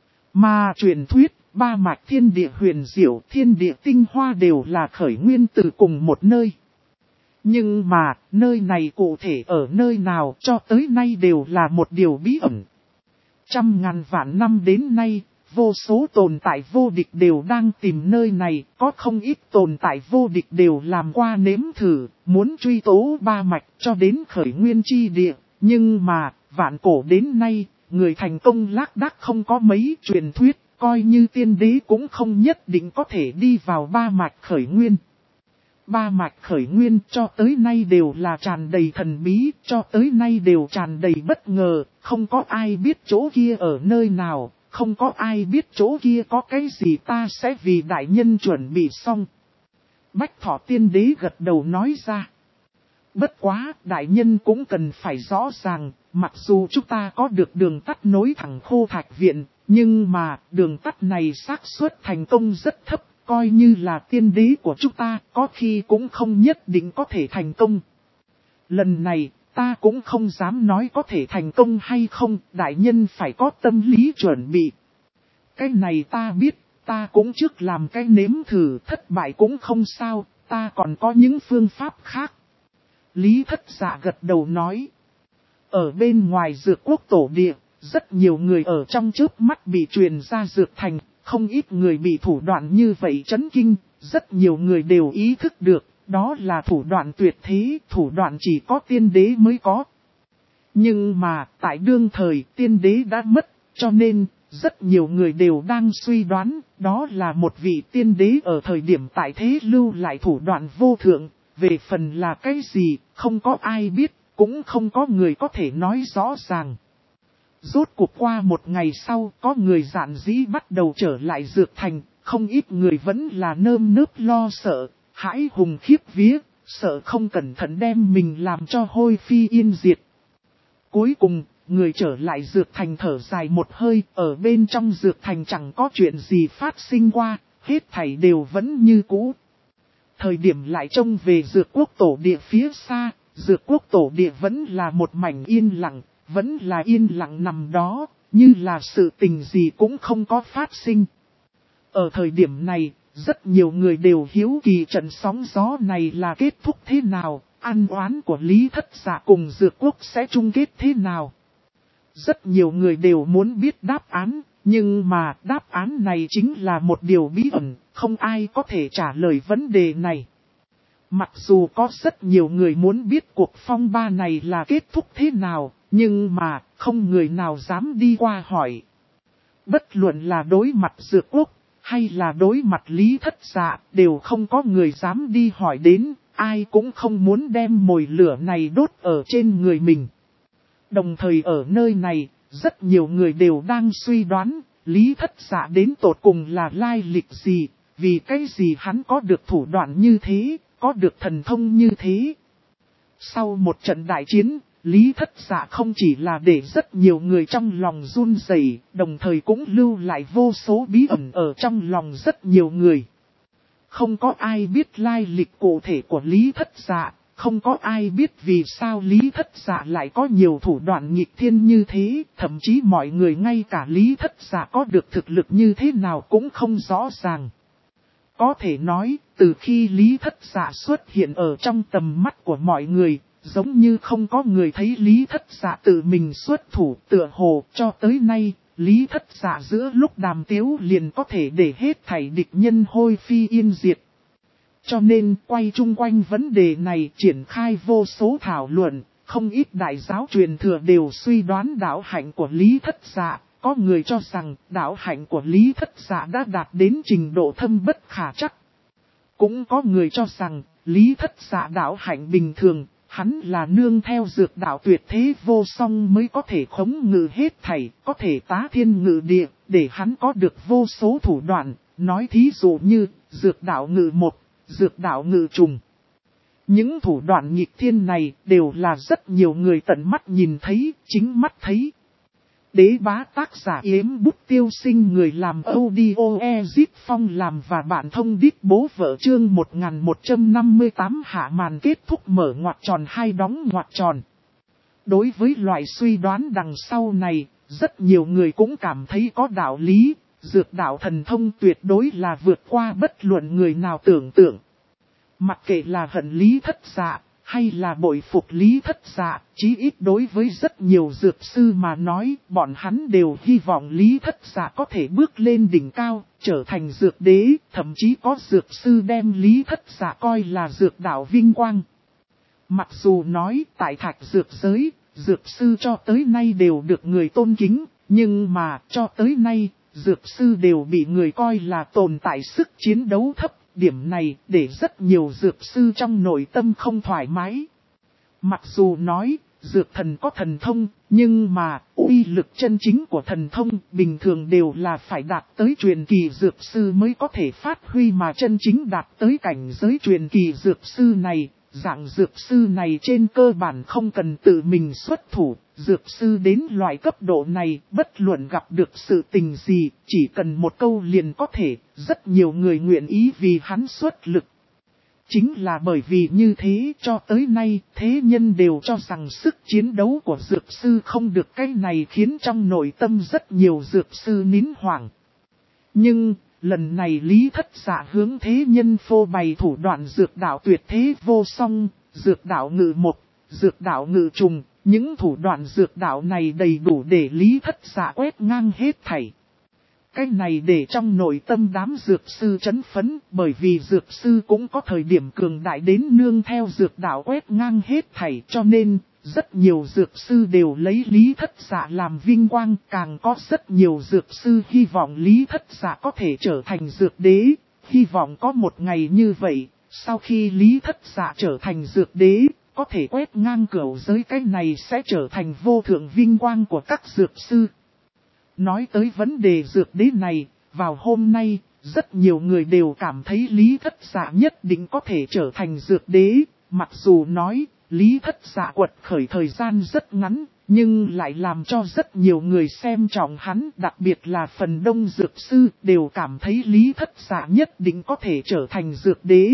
Mà truyền thuyết, ba mạch thiên địa huyền diệu, thiên địa tinh hoa đều là khởi nguyên từ cùng một nơi. Nhưng mà, nơi này cụ thể ở nơi nào cho tới nay đều là một điều bí ẩn. Trăm ngàn vạn năm đến nay, vô số tồn tại vô địch đều đang tìm nơi này, có không ít tồn tại vô địch đều làm qua nếm thử, muốn truy tố ba mạch cho đến khởi nguyên chi địa. Nhưng mà, vạn cổ đến nay, người thành công lác đác không có mấy. Truyền thuyết, coi như tiên đế cũng không nhất định có thể đi vào ba mạch khởi nguyên. Ba mạch khởi nguyên cho tới nay đều là tràn đầy thần bí, cho tới nay đều tràn đầy bất ngờ, không có ai biết chỗ kia ở nơi nào, không có ai biết chỗ kia có cái gì, ta sẽ vì đại nhân chuẩn bị xong. Bách Thọ Tiên Đế gật đầu nói ra. Bất quá, đại nhân cũng cần phải rõ ràng, mặc dù chúng ta có được đường tắt nối thẳng Khô Thạch Viện, nhưng mà đường tắt này xác suất thành công rất thấp. Coi như là tiên đế của chúng ta, có khi cũng không nhất định có thể thành công. Lần này, ta cũng không dám nói có thể thành công hay không, đại nhân phải có tâm lý chuẩn bị. Cái này ta biết, ta cũng trước làm cái nếm thử, thất bại cũng không sao, ta còn có những phương pháp khác. Lý Thất Dạ gật đầu nói. Ở bên ngoài dược quốc tổ địa, rất nhiều người ở trong chớp mắt bị truyền ra dược thành. Không ít người bị thủ đoạn như vậy chấn kinh, rất nhiều người đều ý thức được, đó là thủ đoạn tuyệt thế, thủ đoạn chỉ có tiên đế mới có. Nhưng mà, tại đương thời tiên đế đã mất, cho nên, rất nhiều người đều đang suy đoán, đó là một vị tiên đế ở thời điểm tại thế lưu lại thủ đoạn vô thượng, về phần là cái gì, không có ai biết, cũng không có người có thể nói rõ ràng. Rốt cuộc qua một ngày sau, có người dạn dĩ bắt đầu trở lại Dược Thành, không ít người vẫn là nơm nớp lo sợ, hãi hùng khiếp vía, sợ không cẩn thận đem mình làm cho hôi phi yên diệt. Cuối cùng, người trở lại Dược Thành thở dài một hơi, ở bên trong Dược Thành chẳng có chuyện gì phát sinh qua, hết thảy đều vẫn như cũ. Thời điểm lại trông về Dược Quốc tổ địa phía xa, Dược Quốc tổ địa vẫn là một mảnh yên lặng, vẫn là yên lặng nằm đó, như là sự tình gì cũng không có phát sinh. Ở thời điểm này, rất nhiều người đều hiếu kỳ trận sóng gió này là kết thúc thế nào, ăn oán của Lý Thất Dạ cùng Dược Quốc sẽ chung kết thế nào. Rất nhiều người đều muốn biết đáp án, nhưng mà đáp án này chính là một điều bí ẩn, không ai có thể trả lời vấn đề này. Mặc dù có rất nhiều người muốn biết cuộc phong ba này là kết thúc thế nào, nhưng mà không người nào dám đi qua hỏi. Bất luận là đối mặt Dược Quốc, hay là đối mặt Lý Thất Dạ, đều không có người dám đi hỏi đến, ai cũng không muốn đem mồi lửa này đốt ở trên người mình. Đồng thời ở nơi này, rất nhiều người đều đang suy đoán, Lý Thất Dạ đến tột cùng là lai lịch gì, vì cái gì hắn có được thủ đoạn như thế, có được thần thông như thế. Sau một trận đại chiến, Lý Thất Dạ không chỉ là để rất nhiều người trong lòng run rẩy, đồng thời cũng lưu lại vô số bí ẩn ở trong lòng rất nhiều người. Không có ai biết lai lịch cụ thể của Lý Thất Dạ, không có ai biết vì sao Lý Thất Dạ lại có nhiều thủ đoạn nghịch thiên như thế, thậm chí mọi người ngay cả Lý Thất Dạ có được thực lực như thế nào cũng không rõ ràng. Có thể nói, từ khi Lý Thất Dạ xuất hiện ở trong tầm mắt của mọi người, giống như không có người thấy Lý Thất Dạ tự mình xuất thủ, tựa hồ cho tới nay, Lý Thất Dạ giữa lúc đàm tiếu liền có thể để hết thảy địch nhân hôi phi yên diệt. Cho nên quay chung quanh vấn đề này triển khai vô số thảo luận, không ít đại giáo truyền thừa đều suy đoán đạo hạnh của Lý Thất Dạ. Có người cho rằng đạo hạnh của Lý Thất Dạ đã đạt đến trình độ thâm bất khả trắc. Cũng có người cho rằng Lý Thất Dạ đạo hạnh bình thường, hắn là nương theo dược đạo tuyệt thế vô song mới có thể khống ngự hết thảy, có thể tá thiên ngự địa, để hắn có được vô số thủ đoạn, nói thí dụ như dược đạo ngự một, dược đạo ngự trùng. Những thủ đoạn nghịch thiên này đều là rất nhiều người tận mắt nhìn thấy, chính mắt thấy. Đế bá tác giả Yếm Bút Tiêu Sinh, người làm audio Ezit Phong làm và bạn thông đít bố vợ chương 1158 hạ màn kết thúc mở ngoặc tròn hai đóng ngoặc tròn. Đối với loại suy đoán đằng sau này, rất nhiều người cũng cảm thấy có đạo lý, dược đạo thần thông tuyệt đối là vượt qua bất luận người nào tưởng tượng. Mặc kệ là hận Lý Thất Dạ, hay là bội phục Lý Thất Dạ, chí ít đối với rất nhiều dược sư mà nói, bọn hắn đều hy vọng Lý Thất Dạ có thể bước lên đỉnh cao, trở thành dược đế, thậm chí có dược sư đem Lý Thất Dạ coi là dược đạo vinh quang. Mặc dù nói tại thạch dược giới, dược sư cho tới nay đều được người tôn kính, nhưng mà cho tới nay, dược sư đều bị người coi là tồn tại sức chiến đấu thấp. Điểm này để rất nhiều dược sư trong nội tâm không thoải mái. Mặc dù nói, dược thần có thần thông, nhưng mà uy lực chân chính của thần thông bình thường đều là phải đạt tới truyền kỳ dược sư mới có thể phát huy, mà chân chính đạt tới cảnh giới truyền kỳ dược sư này. Dạng dược sư này trên cơ bản không cần tự mình xuất thủ, dược sư đến loại cấp độ này bất luận gặp được sự tình gì, chỉ cần một câu liền có thể, rất nhiều người nguyện ý vì hắn xuất lực. Chính là bởi vì như thế cho tới nay, thế nhân đều cho rằng sức chiến đấu của dược sư không được, cái này khiến trong nội tâm rất nhiều dược sư nín hoảng. Nhưng lần này Lý Thất Dạ hướng thế nhân phô bày thủ đoạn dược đạo tuyệt thế vô song, dược đạo ngự một, dược đạo ngự trùng, những thủ đoạn dược đạo này đầy đủ để Lý Thất Dạ quét ngang hết thảy. Cái này để trong nội tâm đám dược sư chấn phấn, bởi vì dược sư cũng có thời điểm cường đại đến nương theo dược đạo quét ngang hết thảy, cho nên rất nhiều dược sư đều lấy Lý Thất Dạ làm vinh quang, càng có rất nhiều dược sư hy vọng Lý Thất Dạ có thể trở thành dược đế, hy vọng có một ngày như vậy, sau khi Lý Thất Dạ trở thành dược đế, có thể quét ngang cửu giới, cái này sẽ trở thành vô thượng vinh quang của các dược sư. Nói tới vấn đề dược đế này, vào hôm nay, rất nhiều người đều cảm thấy Lý Thất Dạ nhất định có thể trở thành dược đế, mặc dù nói, Lý Thất Dạ quật khởi thời gian rất ngắn, nhưng lại làm cho rất nhiều người xem trọng hắn, đặc biệt là phần đông dược sư đều cảm thấy Lý Thất Dạ nhất định có thể trở thành dược đế.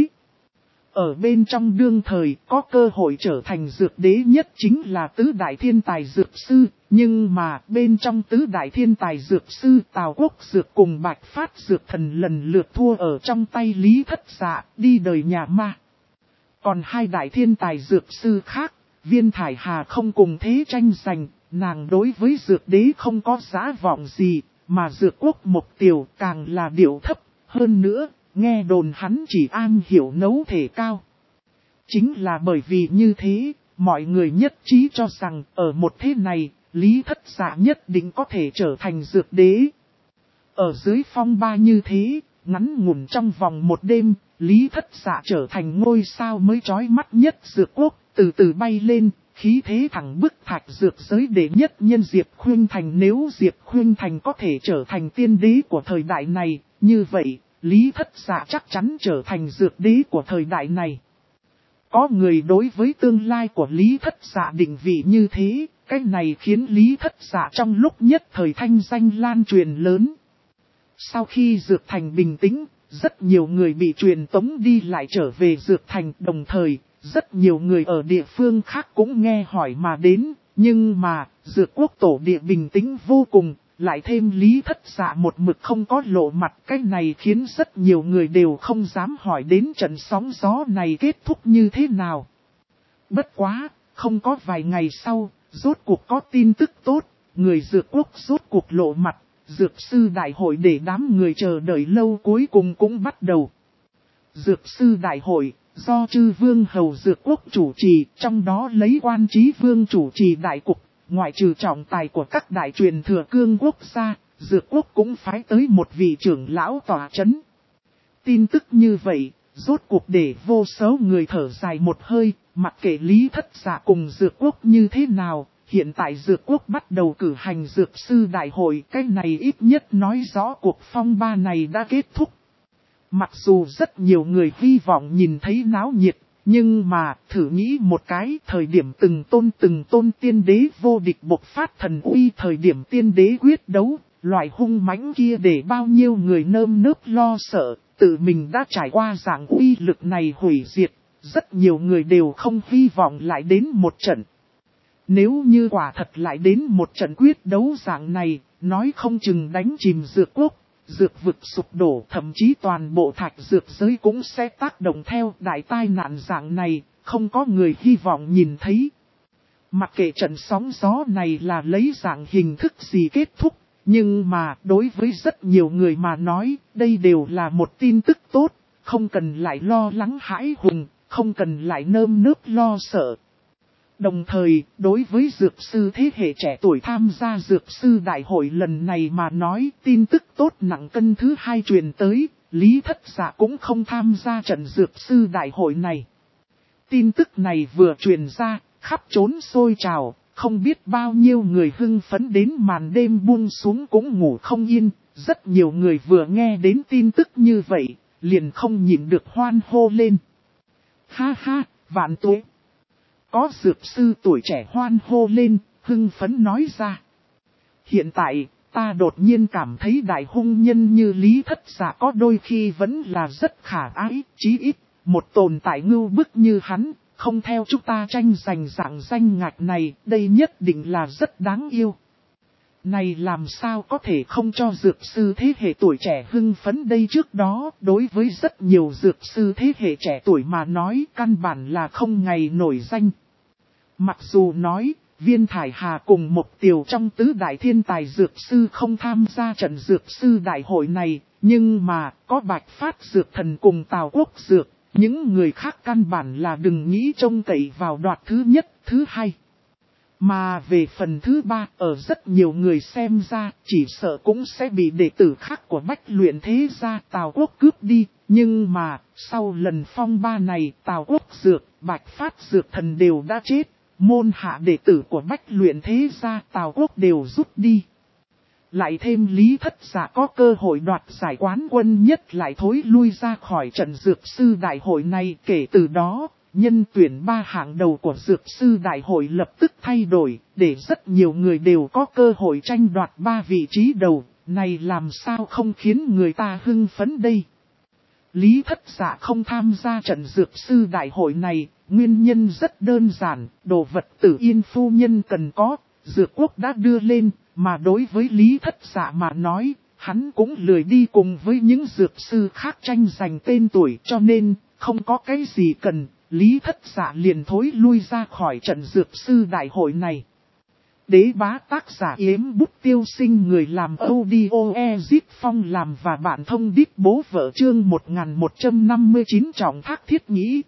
Ở bên trong đương thời có cơ hội trở thành dược đế nhất chính là tứ đại thiên tài dược sư, nhưng mà bên trong tứ đại thiên tài dược sư Tào Quốc Dược cùng Bạch Phát Dược Thần lần lượt thua ở trong tay Lý Thất Dạ, đi đời nhà ma. Còn hai đại thiên tài dược sư khác, Viên Thải Hà không cùng thế tranh giành, nàng đối với dược đế không có giá vọng gì, mà dược quốc Mộc Tiều càng là điệu thấp, hơn nữa, nghe đồn hắn chỉ am hiểu nấu thể cao. Chính là bởi vì như thế, mọi người nhất trí cho rằng ở một thế này, Lý Thất Dạ nhất định có thể trở thành dược đế. Ở dưới phong ba như thế, ngắn ngủn trong vòng một đêm, Lý Thất Dạ trở thành ngôi sao mới chói mắt nhất dược quốc, từ từ bay lên, khí thế thẳng bức thạch dược giới đệ nhất nhân Diệp Khuynh Thành. Nếu Diệp Khuynh Thành có thể trở thành tiên đế của thời đại này, như vậy, Lý Thất Dạ chắc chắn trở thành dược đế của thời đại này. Có người đối với tương lai của Lý Thất Dạ định vị như thế, cái này khiến Lý Thất Dạ trong lúc nhất thời thanh danh lan truyền lớn. Sau khi Dược Thành bình tĩnh, rất nhiều người bị truyền tống đi lại trở về Dược Thành, đồng thời, rất nhiều người ở địa phương khác cũng nghe hỏi mà đến, nhưng mà, Dược Quốc tổ địa bình tĩnh vô cùng, lại thêm Lý Thất Dạ một mực không có lộ mặt, cái này khiến rất nhiều người đều không dám hỏi đến trận sóng gió này kết thúc như thế nào. Bất quá, không có vài ngày sau, rốt cuộc có tin tức tốt, người Dược Quốc rốt cuộc lộ mặt. Dược sư đại hội để đám người chờ đợi lâu cuối cùng cũng bắt đầu. Dược sư đại hội, do Chư Vương Hầu Dược Quốc chủ trì, trong đó lấy Quan Chí Vương chủ trì đại cục, ngoại trừ trọng tài của các đại truyền thừa cương quốc gia, Dược Quốc cũng phái tới một vị trưởng lão tòa chấn. Tin tức như vậy, rốt cuộc để vô số người thở dài một hơi, mặc kệ Lý Thất Dạ cùng Dược Quốc như thế nào. Hiện tại Dược Quốc bắt đầu cử hành Dược sư đại hội, cái này ít nhất nói rõ cuộc phong ba này đã kết thúc. Mặc dù rất nhiều người hy vọng nhìn thấy náo nhiệt, nhưng mà thử nghĩ một cái, thời điểm từng tôn tiên đế vô địch bộc phát thần uy, thời điểm tiên đế quyết đấu, loại hung mãnh kia để bao nhiêu người nơm nớp lo sợ, tự mình đã trải qua dạng uy lực này hủy diệt, rất nhiều người đều không hy vọng lại đến một trận. Nếu như quả thật lại đến một trận quyết đấu dạng này, nói không chừng đánh chìm Dược Quốc, Dược vực sụp đổ, thậm chí toàn bộ thạch dược giới cũng sẽ tác động theo. Đại tai nạn dạng này, không có người hy vọng nhìn thấy. Mặc kệ trận sóng gió này là lấy dạng hình thức gì kết thúc, nhưng mà đối với rất nhiều người mà nói, đây đều là một tin tức tốt, không cần lại lo lắng hãi hùng, không cần lại nơm nớp lo sợ. Đồng thời, đối với dược sư thế hệ trẻ tuổi tham gia dược sư đại hội lần này mà nói, tin tức tốt nặng cân thứ hai truyền tới, Lý Thất Dạ cũng không tham gia trận dược sư đại hội này. Tin tức này vừa truyền ra, khắp trốn sôi trào, không biết bao nhiêu người hưng phấn đến màn đêm buông xuống cũng ngủ không yên, rất nhiều người vừa nghe đến tin tức như vậy, liền không nhịn được hoan hô lên. Ha ha, vạn tuế! Có dược sư tuổi trẻ hoan hô lên, hưng phấn nói ra. Hiện tại, ta đột nhiên cảm thấy đại hung nhân như Lý Thất Dạ có đôi khi vẫn là rất khả ái, chí ít, một tồn tại ngưu bức như hắn, không theo chúng ta tranh giành dạng danh ngạch này, đây nhất định là rất đáng yêu. Này làm sao có thể không cho dược sư thế hệ tuổi trẻ hưng phấn đây, trước đó, đối với rất nhiều dược sư thế hệ trẻ tuổi mà nói căn bản là không ngày nổi danh. Mặc dù nói, Viên Thải Hà cùng Mộc Tiều trong tứ đại thiên tài dược sư không tham gia trận dược sư đại hội này, nhưng mà có Bạch Phát Dược Thần cùng Tào Quốc Dược, những người khác căn bản là đừng nghĩ trông cậy vào đoạt thứ nhất, thứ hai. Mà về phần thứ ba, ở rất nhiều người xem ra, chỉ sợ cũng sẽ bị đệ tử khác của Bách Luyện Thế Gia Tào Quốc cướp đi. Nhưng mà, sau lần phong ba này, Tào Quốc Dược, Bạch Phát Dược Thần đều đã chết. Môn hạ đệ tử của Bách Luyện Thế Gia Tào Quốc đều rút đi. Lại thêm Lý Thất Dạ có cơ hội đoạt giải quán quân nhất lại thối lui ra khỏi trận dược sư đại hội này. Kể từ đó, nhân tuyển 3 hạng đầu của dược sư đại hội lập tức thay đổi, để rất nhiều người đều có cơ hội tranh đoạt 3 vị trí đầu. Này làm sao không khiến người ta hưng phấn đây? Lý Thất Dạ không tham gia trận dược sư đại hội này, nguyên nhân rất đơn giản, đồ vật Tử Yên phu nhân cần có, dược quốc đã đưa lên, mà đối với Lý Thất Dạ mà nói, hắn cũng lười đi cùng với những dược sư khác tranh giành tên tuổi, cho nên, không có cái gì cần, Lý Thất Dạ liền thối lui ra khỏi trận dược sư đại hội này. Đế bá tác giả Yếm Bút Tiêu Sinh, người làm audio Ezit Phong làm và bạn thông điệp bố vợ chương 1159 trọng thác thiết nghĩ.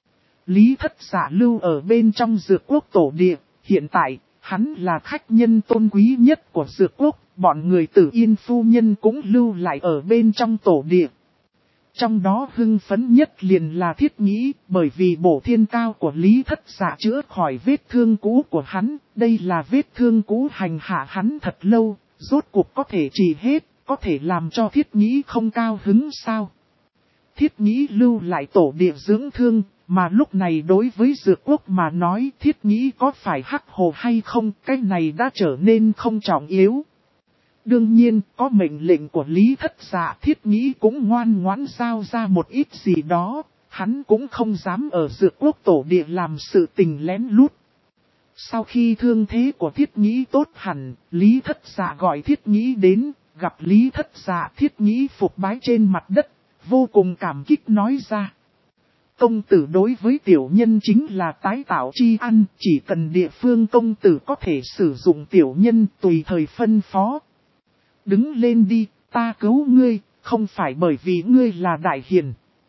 Lý Thất Dạ lưu ở bên trong dược quốc tổ địa, hiện tại, hắn là khách nhân tôn quý nhất của dược quốc, bọn người Tử Yên phu nhân cũng lưu lại ở bên trong tổ địa. Trong đó hưng phấn nhất liền là thiết nghĩ, bởi vì bổ thiên cao của Lý Thất Dạ chữa khỏi vết thương cũ của hắn, đây là vết thương cũ hành hạ hắn thật lâu, rốt cuộc có thể trị hết, có thể làm cho thiết nghĩ không cao hứng sao. Thiết nghĩ lưu lại tổ địa dưỡng thương, mà lúc này đối với dược quốc mà nói thiết nghĩ có phải hắc hồ hay không, cái này đã trở nên không trọng yếu. Đương nhiên, có mệnh lệnh của Lý Thất Dạ, thiết nghĩ cũng ngoan ngoãn giao ra một ít gì đó, hắn cũng không dám ở dược quốc tổ địa làm sự tình lén lút. Sau khi thương thế của thiết nghĩ tốt hẳn, Lý Thất Dạ gọi thiết nghĩ đến, gặp Lý Thất Dạ thiết nghĩ phục bái trên mặt đất, vô cùng cảm kích nói ra. Công tử đối với tiểu nhân chính là tái tạo chi ăn, chỉ cần địa phương công tử có thể sử dụng tiểu nhân tùy thời phân phó. Đứng lên đi, ta cứu ngươi, không phải bởi vì ngươi là đại hiền.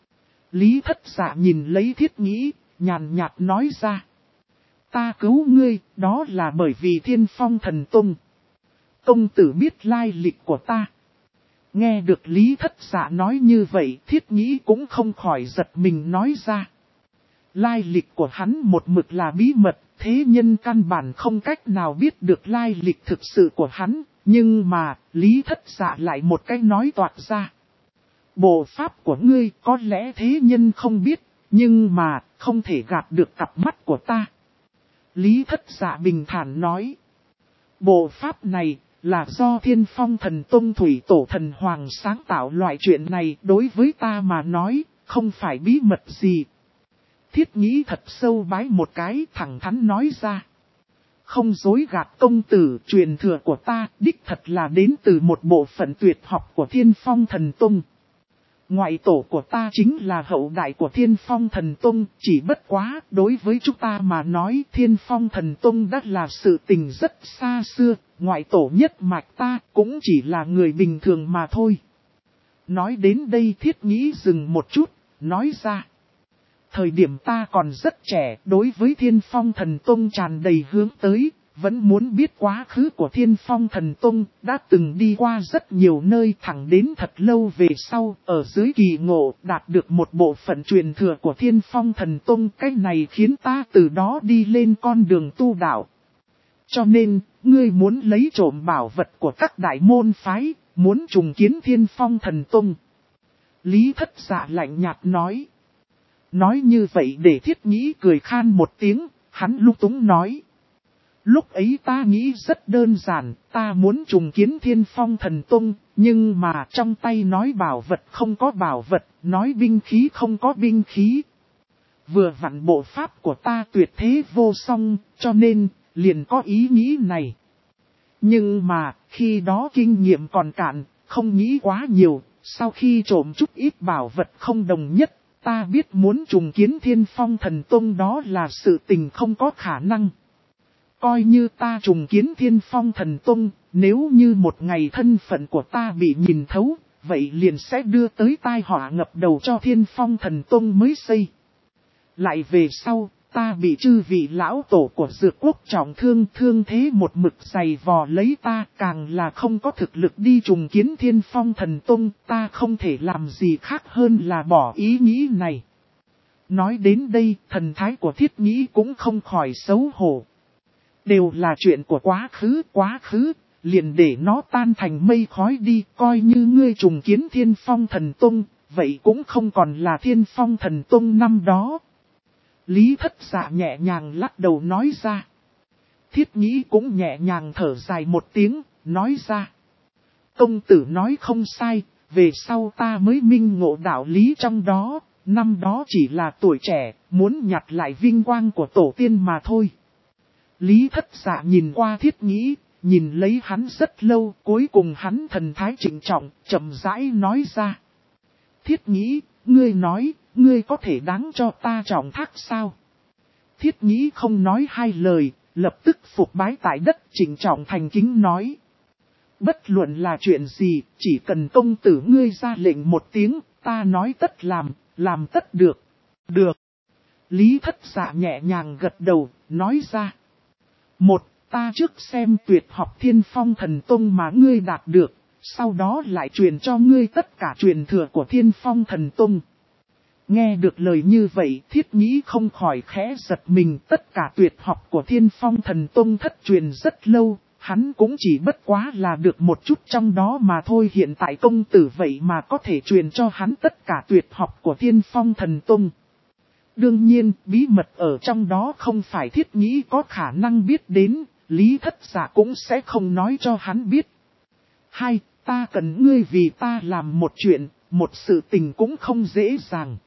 Lý Thất Dạ nhìn lấy thiết nghĩ, nhàn nhạt nói ra. Ta cứu ngươi, đó là bởi vì Thiên Phong Thần Tông. Công tử biết lai lịch của ta. Nghe được Lý Thất Dạ nói như vậy, thiết nghĩ cũng không khỏi giật mình nói ra. Lai lịch của hắn một mực là bí mật, thế nhân căn bản không cách nào biết được lai lịch thực sự của hắn. Nhưng mà, Lý Thất Dạ lại một cách nói toạc ra. Bộ pháp của ngươi có lẽ thế nhân không biết, nhưng mà, không thể gạt được cặp mắt của ta. Lý Thất Dạ bình thản nói. Bộ pháp này, là do Thiên Phong Thần Tông Thủy Tổ Thần Hoàng sáng tạo loại chuyện này đối với ta mà nói, không phải bí mật gì. Thiết nghĩ thật sâu bái một cái thẳng thắn nói ra. Không dối gạt công tử, truyền thừa của ta đích thật là đến từ một bộ phận tuyệt học của Thiên Phong Thần Tông. Ngoại tổ của ta chính là hậu đại của Thiên Phong Thần Tông, chỉ bất quá đối với chúng ta mà nói Thiên Phong Thần Tông đã là sự tình rất xa xưa, ngoại tổ nhất mạch ta cũng chỉ là người bình thường mà thôi. Nói đến đây thiết nghĩ dừng một chút, nói ra. Thời điểm ta còn rất trẻ, đối với Thiên Phong Thần Tông tràn đầy hướng tới, vẫn muốn biết quá khứ của Thiên Phong Thần Tông, đã từng đi qua rất nhiều nơi thẳng đến thật lâu về sau, ở dưới kỳ ngộ đạt được một bộ phận truyền thừa của Thiên Phong Thần Tông, cái này khiến ta từ đó đi lên con đường tu đạo. Cho nên, ngươi muốn lấy trộm bảo vật của các đại môn phái, muốn trùng kiến Thiên Phong Thần Tông. Lý Thất Dạ lạnh nhạt nói. Nói như vậy để thiết nghĩ cười khan một tiếng, hắn lung túng nói. Lúc ấy ta nghĩ rất đơn giản, ta muốn trùng kiến Thiên Phong Thần Tông, nhưng mà trong tay nói bảo vật không có bảo vật, nói binh khí không có binh khí. Vừa vặn bộ pháp của ta tuyệt thế vô song, cho nên, liền có ý nghĩ này. Nhưng mà, khi đó kinh nghiệm còn cạn, không nghĩ quá nhiều, sau khi trộm chút ít bảo vật không đồng nhất. Ta biết muốn trùng kiến Thiên Phong Thần Tông đó là sự tình không có khả năng. Coi như ta trùng kiến Thiên Phong Thần Tông, nếu như một ngày thân phận của ta bị nhìn thấu, vậy liền sẽ đưa tới tai họa ngập đầu cho Thiên Phong Thần Tông mới xây. Lại về sau, ta bị chư vị lão tổ của Dược Quốc trọng thương thế một mực dày vò lấy ta, càng là không có thực lực đi trùng kiến Thiên Phong Thần Tông, ta không thể làm gì khác hơn là bỏ ý nghĩ này. Nói đến đây, thần thái của Thiết Nhĩ cũng không khỏi xấu hổ. Đều là chuyện của quá khứ, liền để nó tan thành mây khói đi, coi như ngươi trùng kiến Thiên Phong Thần Tông, vậy cũng không còn là Thiên Phong Thần Tông năm đó. Lý Thất Dạ nhẹ nhàng lắc đầu nói ra. Thiết Nhĩ cũng nhẹ nhàng thở dài một tiếng, nói ra. Công tử nói không sai, về sau ta mới minh ngộ đạo lý trong đó, năm đó chỉ là tuổi trẻ, muốn nhặt lại vinh quang của tổ tiên mà thôi. Lý Thất Dạ nhìn qua Thiết Nhĩ, nhìn lấy hắn rất lâu, cuối cùng hắn thần thái trịnh trọng, chậm rãi nói ra. Thiết Nhĩ, ngươi nói, ngươi có thể đáng cho ta trọng thác sao? Thiết Nhĩ không nói hai lời, lập tức phục bái tại đất trịnh trọng thành kính nói. Bất luận là chuyện gì, chỉ cần công tử ngươi ra lệnh một tiếng, ta nói tất làm tất được. Được. Lý Thất Dạ nhẹ nhàng gật đầu, nói ra. Một, ta trước xem tuyệt học Thiên Phong Thần Tông mà ngươi đạt được, sau đó lại truyền cho ngươi tất cả truyền thừa của Thiên Phong Thần Tông. Nghe được lời như vậy, Thiết Nhĩ không khỏi khẽ giật mình, tất cả tuyệt học của Thiên Phong Thần Tông thất truyền rất lâu, hắn cũng chỉ bất quá là được một chút trong đó mà thôi, hiện tại công tử vậy mà có thể truyền cho hắn tất cả tuyệt học của Thiên Phong Thần Tông. Đương nhiên, bí mật ở trong đó không phải Thiết Nhĩ có khả năng biết đến, Lý Thất Dạ cũng sẽ không nói cho hắn biết. Hai, ta cần ngươi vì ta làm một chuyện, một sự tình cũng không dễ dàng.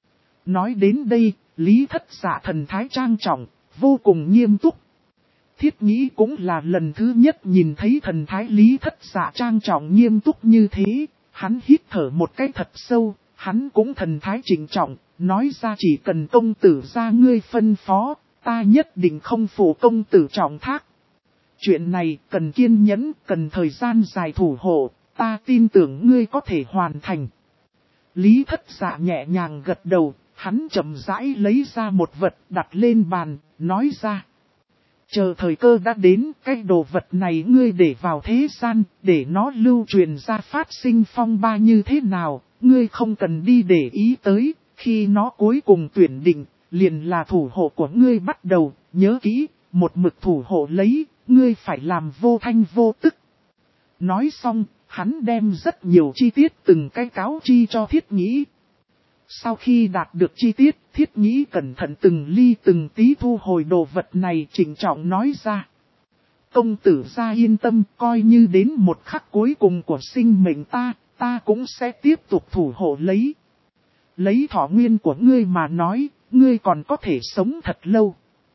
Nói đến đây, Lý Thất Dạ thần thái trang trọng, vô cùng nghiêm túc. Thiết Nhĩ cũng là lần thứ nhất nhìn thấy thần thái Lý Thất Dạ trang trọng nghiêm túc như thế, hắn hít thở một cái thật sâu, hắn cũng thần thái trịnh trọng, nói ra chỉ cần công tử ra ngươi phân phó, ta nhất định không phụ công tử trọng thác. Chuyện này cần kiên nhẫn, cần thời gian dài thủ hộ, ta tin tưởng ngươi có thể hoàn thành. Lý Thất Dạ nhẹ nhàng gật đầu, hắn chậm rãi lấy ra một vật đặt lên bàn, nói ra. Chờ thời cơ đã đến, cái đồ vật này ngươi để vào thế gian, để nó lưu truyền ra phát sinh phong ba như thế nào, ngươi không cần đi để ý tới, khi nó cuối cùng tuyển định, liền là thủ hộ của ngươi bắt đầu, nhớ kỹ, một mực thủ hộ lấy, ngươi phải làm vô thanh vô tức. Nói xong, hắn đem rất nhiều chi tiết từng cái cáo chi cho Thiết Nhĩ. Sau khi đạt được chi tiết, Thiết Nhĩ cẩn thận từng ly từng tí thu hồi đồ vật này, trịnh trọng nói ra. Công tử gia yên tâm, coi như đến một khắc cuối cùng của sinh mệnh ta cũng sẽ tiếp tục thủ hộ lấy. Lấy thọ nguyên của ngươi mà nói, ngươi còn có thể sống thật lâu.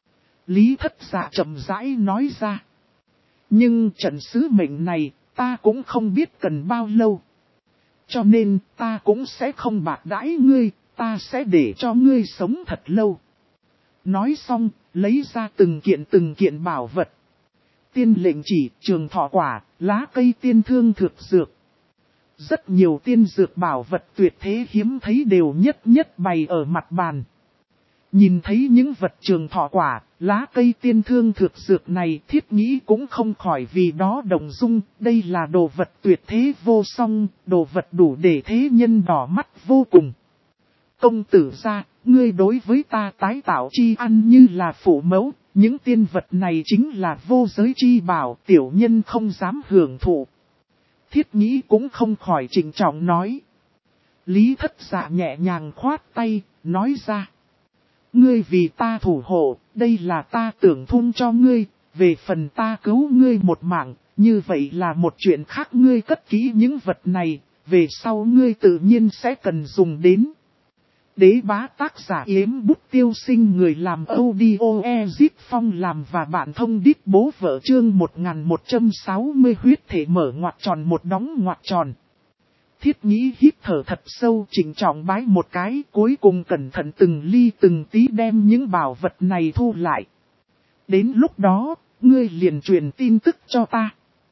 Lý Thất Dạ chậm rãi nói ra. Nhưng trận sứ mệnh này, ta cũng không biết cần bao lâu. Cho nên ta cũng sẽ không bạc đãi ngươi, ta sẽ để cho ngươi sống thật lâu. Nói xong, lấy ra từng kiện bảo vật. Tiên lệnh chỉ, trường thọ quả, lá cây tiên thương thực dược. Rất nhiều tiên dược bảo vật tuyệt thế hiếm thấy đều nhất bày ở mặt bàn. Nhìn thấy những vật trường thọ quả, lá cây tiên thương thực dược này, Thiết Nhĩ cũng không khỏi vì đó động dung, đây là đồ vật tuyệt thế vô song, đồ vật đủ để thế nhân đỏ mắt vô cùng. Công tử gia, ngươi đối với ta tái tạo chi ăn như là phụ mẫu, những tiên vật này chính là vô giới chi bảo, tiểu nhân không dám hưởng thụ. Thiết Nhĩ cũng không khỏi trịnh trọng nói. Lý Thất Dạ nhẹ nhàng khoát tay, nói ra. Ngươi vì ta thủ hộ, đây là ta tưởng thung cho ngươi, về phần ta cứu ngươi một mạng, như vậy là một chuyện khác, ngươi cất kỹ những vật này, về sau ngươi tự nhiên sẽ cần dùng đến. Đế bá tác giả Yếm Bút Tiêu Sinh, người làm audio Ezip Phong làm và bạn thông đít bố vợ chương 1160 huyết thể mở ngoặc tròn một đóng ngoặc tròn. Thiết Nhĩ hít thở thật sâu, trịnh trọng bái một cái, cuối cùng cẩn thận từng ly từng tí đem những bảo vật này thu lại. Đến lúc đó, ngươi liền truyền tin tức cho ta.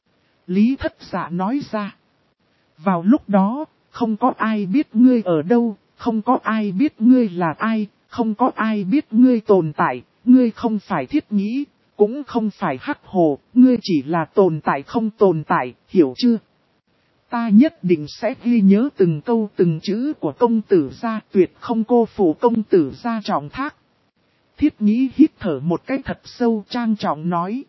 Lý Thất Dạ nói ra. Vào lúc đó, không có ai biết ngươi ở đâu, không có ai biết ngươi là ai, Không có ai biết ngươi tồn tại, ngươi không phải Thiết Nhĩ, cũng không phải Hắc Hồ, ngươi chỉ là tồn tại không tồn tại, hiểu chưa? Ta nhất định sẽ ghi nhớ từng câu từng chữ của công tử gia, tuyệt không cô phụ công tử gia trọng thác. Thiết Nhĩ hít thở một cái thật sâu, trang trọng nói.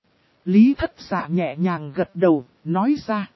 Lý Thất Dạ nhẹ nhàng gật đầu, nói ra.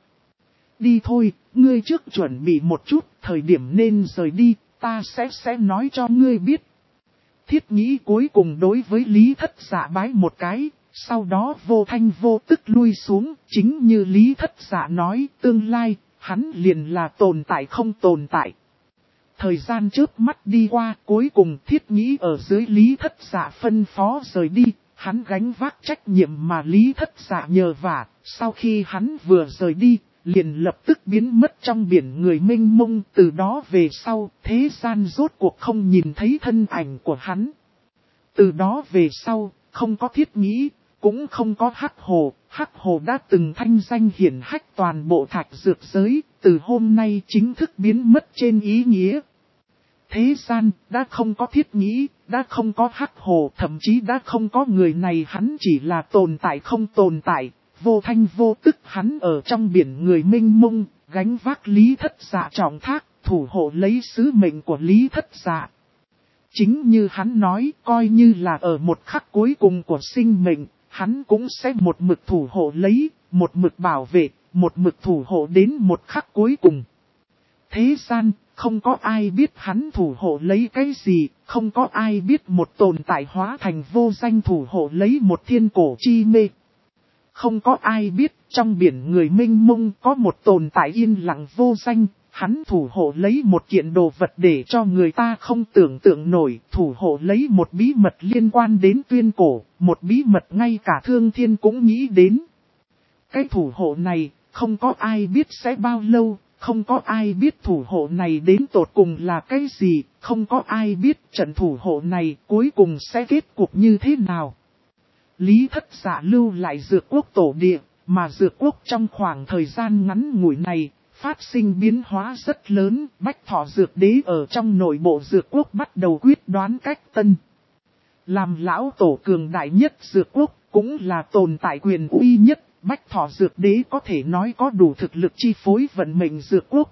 Đi thôi, ngươi trước chuẩn bị một chút, thời điểm nên rời đi, ta sẽ nói cho ngươi biết. Thiết Nhĩ cuối cùng đối với Lý Thất Dạ bái một cái, sau đó vô thanh vô tức lui xuống, chính như Lý Thất Dạ nói, tương lai, hắn liền là tồn tại không tồn tại. Thời gian chớp mắt đi qua, cuối cùng Thiết Nhĩ ở dưới Lý Thất Dạ phân phó rời đi, hắn gánh vác trách nhiệm mà Lý Thất Dạ nhờ vả, sau khi hắn vừa rời đi, liền lập tức biến mất trong biển người mênh mông, từ đó về sau, thế gian rốt cuộc không nhìn thấy thân ảnh của hắn. Từ đó về sau, không có Thiết Nhĩ, cũng không có Hắc Hồ đã từng thanh danh hiển hách toàn bộ thạch dược giới, từ hôm nay chính thức biến mất trên ý nghĩa. Thế gian, đã không có Thiết Nhĩ, đã không có Hắc Hồ, thậm chí đã không có người này, hắn chỉ là tồn tại không tồn tại, vô thanh vô tức hắn ở trong biển người mênh mông, gánh vác Lý Thất Dạ trọng thác, thủ hộ lấy sứ mệnh của Lý Thất Dạ. Chính như hắn nói, coi như là ở một khắc cuối cùng của sinh mệnh, hắn cũng sẽ một mực thủ hộ lấy, một mực bảo vệ, một mực thủ hộ đến một khắc cuối cùng. Thế gian, không có ai biết hắn thủ hộ lấy cái gì, không có ai biết một tồn tại hóa thành vô danh thủ hộ lấy một thiên cổ chi mê. Không có ai biết trong biển người mênh mông có một tồn tại yên lặng vô danh, hắn thủ hộ lấy một kiện đồ vật để cho người ta không tưởng tượng nổi, thủ hộ lấy một bí mật liên quan đến tuyên cổ, một bí mật ngay cả thương thiên cũng nghĩ đến. Cái thủ hộ này, không có ai biết sẽ bao lâu, không có ai biết thủ hộ này đến tột cùng là cái gì, không có ai biết trận thủ hộ này cuối cùng sẽ kết cục như thế nào. Lý Thất Dạ lưu lại Dược Quốc tổ địa, mà Dược Quốc trong khoảng thời gian ngắn ngủi này, phát sinh biến hóa rất lớn, Bách Thọ Dược Đế ở trong nội bộ Dược Quốc bắt đầu quyết đoán cách tân. Làm lão tổ cường đại nhất Dược Quốc, cũng là tồn tại quyền uy nhất, Bách Thọ Dược Đế có thể nói có đủ thực lực chi phối vận mệnh Dược Quốc.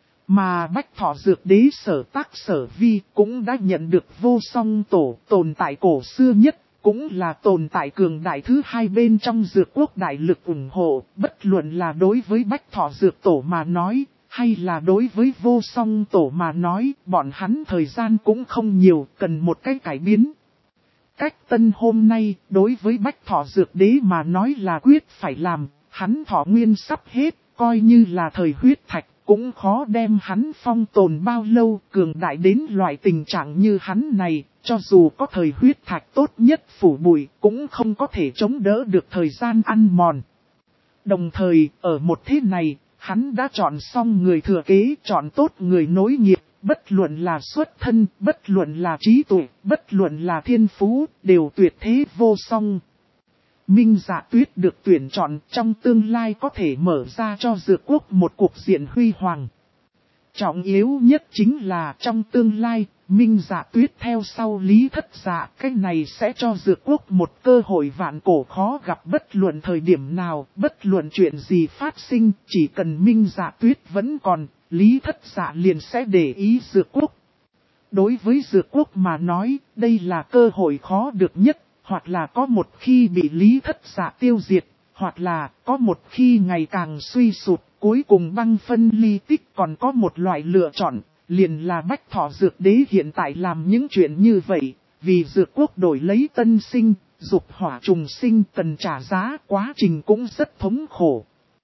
Mà Bách Thọ Dược Đế sở tác sở vi cũng đã nhận được vô song tổ tồn tại cổ xưa nhất. Cũng là tồn tại cường đại thứ hai bên trong Dược Quốc đại lực ủng hộ, bất luận là đối với Bách Thọ Dược Tổ mà nói, hay là đối với vô song tổ mà nói, bọn hắn thời gian cũng không nhiều, cần một cái cải biến. Cách tân hôm nay, đối với Bách Thọ Dược Đế mà nói là quyết phải làm, hắn thọ nguyên sắp hết, coi như là thời huyết thạch, cũng khó đem hắn phong tồn bao lâu, cường đại đến loại tình trạng như hắn này. Cho dù có thời huyết thạch tốt nhất phủ bụi, cũng không có thể chống đỡ được thời gian ăn mòn. Đồng thời, ở một thế này, hắn đã chọn xong người thừa kế, chọn tốt người nối nghiệp, bất luận là xuất thân, bất luận là trí tuệ, bất luận là thiên phú, đều tuyệt thế vô song. Minh Dạ Tuyết được tuyển chọn trong tương lai có thể mở ra cho Dược Quốc một cuộc diện huy hoàng. Trọng yếu nhất chính là trong tương lai, Minh Dạ Tuyết theo sau Lý Thất Dạ, cái này sẽ cho Dược Quốc một cơ hội vạn cổ khó gặp, bất luận thời điểm nào, bất luận chuyện gì phát sinh, chỉ cần Minh Dạ Tuyết vẫn còn, Lý Thất Dạ liền sẽ để ý Dược Quốc. Đối với Dược Quốc mà nói, đây là cơ hội khó được nhất, hoặc là có một khi bị Lý Thất Dạ tiêu diệt, hoặc là có một khi ngày càng suy sụp, cuối cùng băng phân ly tích. Còn có một loại lựa chọn, liền là Bách Thọ Dược Đế hiện tại làm những chuyện như vậy, vì Dược Quốc đổi lấy tân sinh, dục hỏa trùng sinh cần trả giá, quá trình cũng rất thống khổ.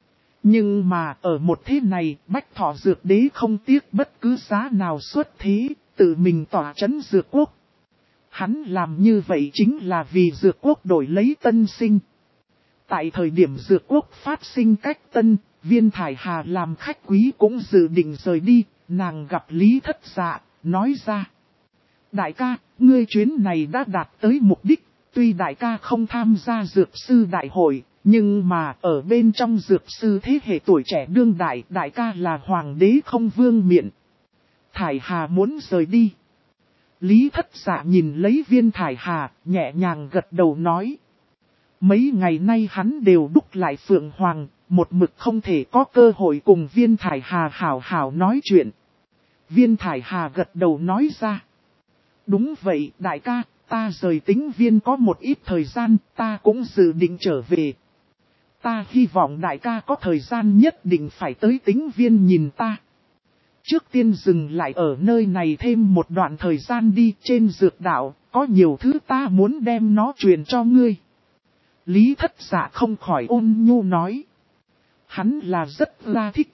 Nhưng mà ở một thế này, Bách Thọ Dược Đế không tiếc bất cứ giá nào xuất thế, tự mình tỏa chấn Dược Quốc. Hắn làm như vậy chính là vì Dược Quốc đổi lấy tân sinh. Tại thời điểm Dược Quốc phát sinh cách tân, Viên Thải Hà làm khách quý cũng dự định rời đi, nàng gặp Lý Thất Dạ, nói ra. Đại ca, ngươi chuyến này đã đạt tới mục đích, tuy đại ca không tham gia dược sư đại hội, nhưng mà ở bên trong dược sư thế hệ tuổi trẻ đương đại, đại ca là hoàng đế không vương miện. Thải Hà muốn rời đi. Lý Thất Dạ nhìn lấy Viên Thải Hà, nhẹ nhàng gật đầu nói. Mấy ngày nay hắn đều đúc lại Phượng Hoàng, một mực không thể có cơ hội cùng Viên Thải Hà hảo hảo nói chuyện. Viên Thải Hà gật đầu nói ra. Đúng vậy đại ca, ta rời Tĩnh Viên có một ít thời gian, ta cũng dự định trở về. Ta hy vọng đại ca có thời gian nhất định phải tới Tĩnh Viên nhìn ta. Trước tiên dừng lại ở nơi này thêm một đoạn thời gian đi, trên dược đạo, có nhiều thứ ta muốn đem nó truyền cho ngươi. Lý Thất Dạ không khỏi ôn nhu nói. Hắn là rất là thích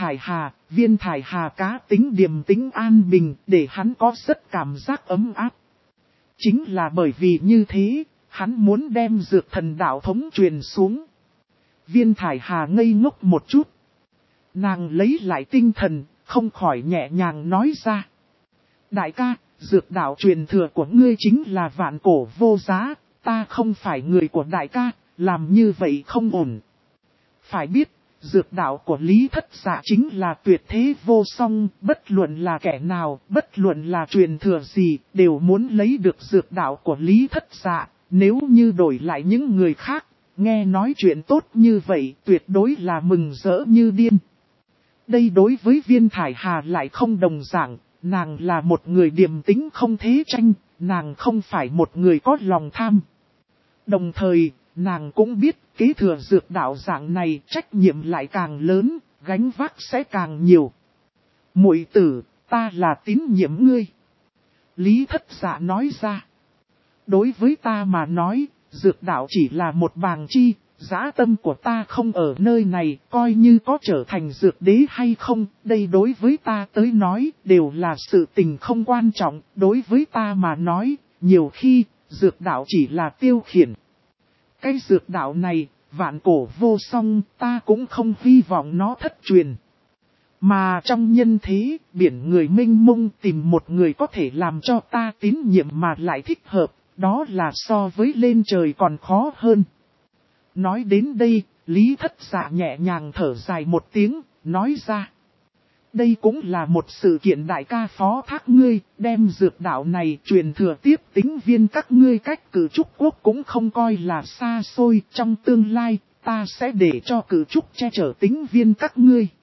Viên Thải Hà cá tính điềm tĩnh an bình, để hắn có rất cảm giác ấm áp. Chính là bởi vì như thế, hắn muốn đem dược thần đạo thống truyền xuống. Viên Thải Hà ngây ngốc một chút. Nàng lấy lại tinh thần, không khỏi nhẹ nhàng nói ra. Đại ca, dược đạo truyền thừa của ngươi chính là vạn cổ vô giá, ta không phải người của đại ca, làm như vậy không ổn. Phải biết, dược đạo của Lý Thất Dạ chính là tuyệt thế vô song, bất luận là kẻ nào, bất luận là truyền thừa gì, đều muốn lấy được dược đạo của Lý Thất Dạ, nếu như đổi lại những người khác, nghe nói chuyện tốt như vậy, tuyệt đối là mừng rỡ như điên. Đây đối với Viên Thải Hà lại không đồng dạng, nàng là một người điềm tĩnh không thế tranh, nàng không phải một người có lòng tham. Đồng thời, nàng cũng biết kế thừa dược đạo dạng này trách nhiệm lại càng lớn, gánh vác sẽ càng nhiều. Muội tử, ta là tín nhiệm ngươi. Lý Thất Dạ nói ra. Đối với ta mà nói, dược đạo chỉ là một bàng chi, dã tâm của ta không ở nơi này, coi như có trở thành dược đế hay không, đây đối với ta tới nói, đều là sự tình không quan trọng, đối với ta mà nói, nhiều khi, dược đạo chỉ là tiêu khiển. Cái dược đạo này, vạn cổ vô song, ta cũng không hy vọng nó thất truyền. Mà trong nhân thế, biển người mênh mông tìm một người có thể làm cho ta tín nhiệm mà lại thích hợp, đó là so với lên trời còn khó hơn. Nói đến đây, Lý Thất Dạ nhẹ nhàng thở dài một tiếng, nói ra. Đây cũng là một sự kiện đại ca phó thác ngươi, đem dược đạo này truyền thừa tiếp Tĩnh Viên các ngươi cách Cử Trúc Quốc cũng không coi là xa xôi, trong tương lai, ta sẽ để cho Cử Trúc che chở Tĩnh Viên các ngươi.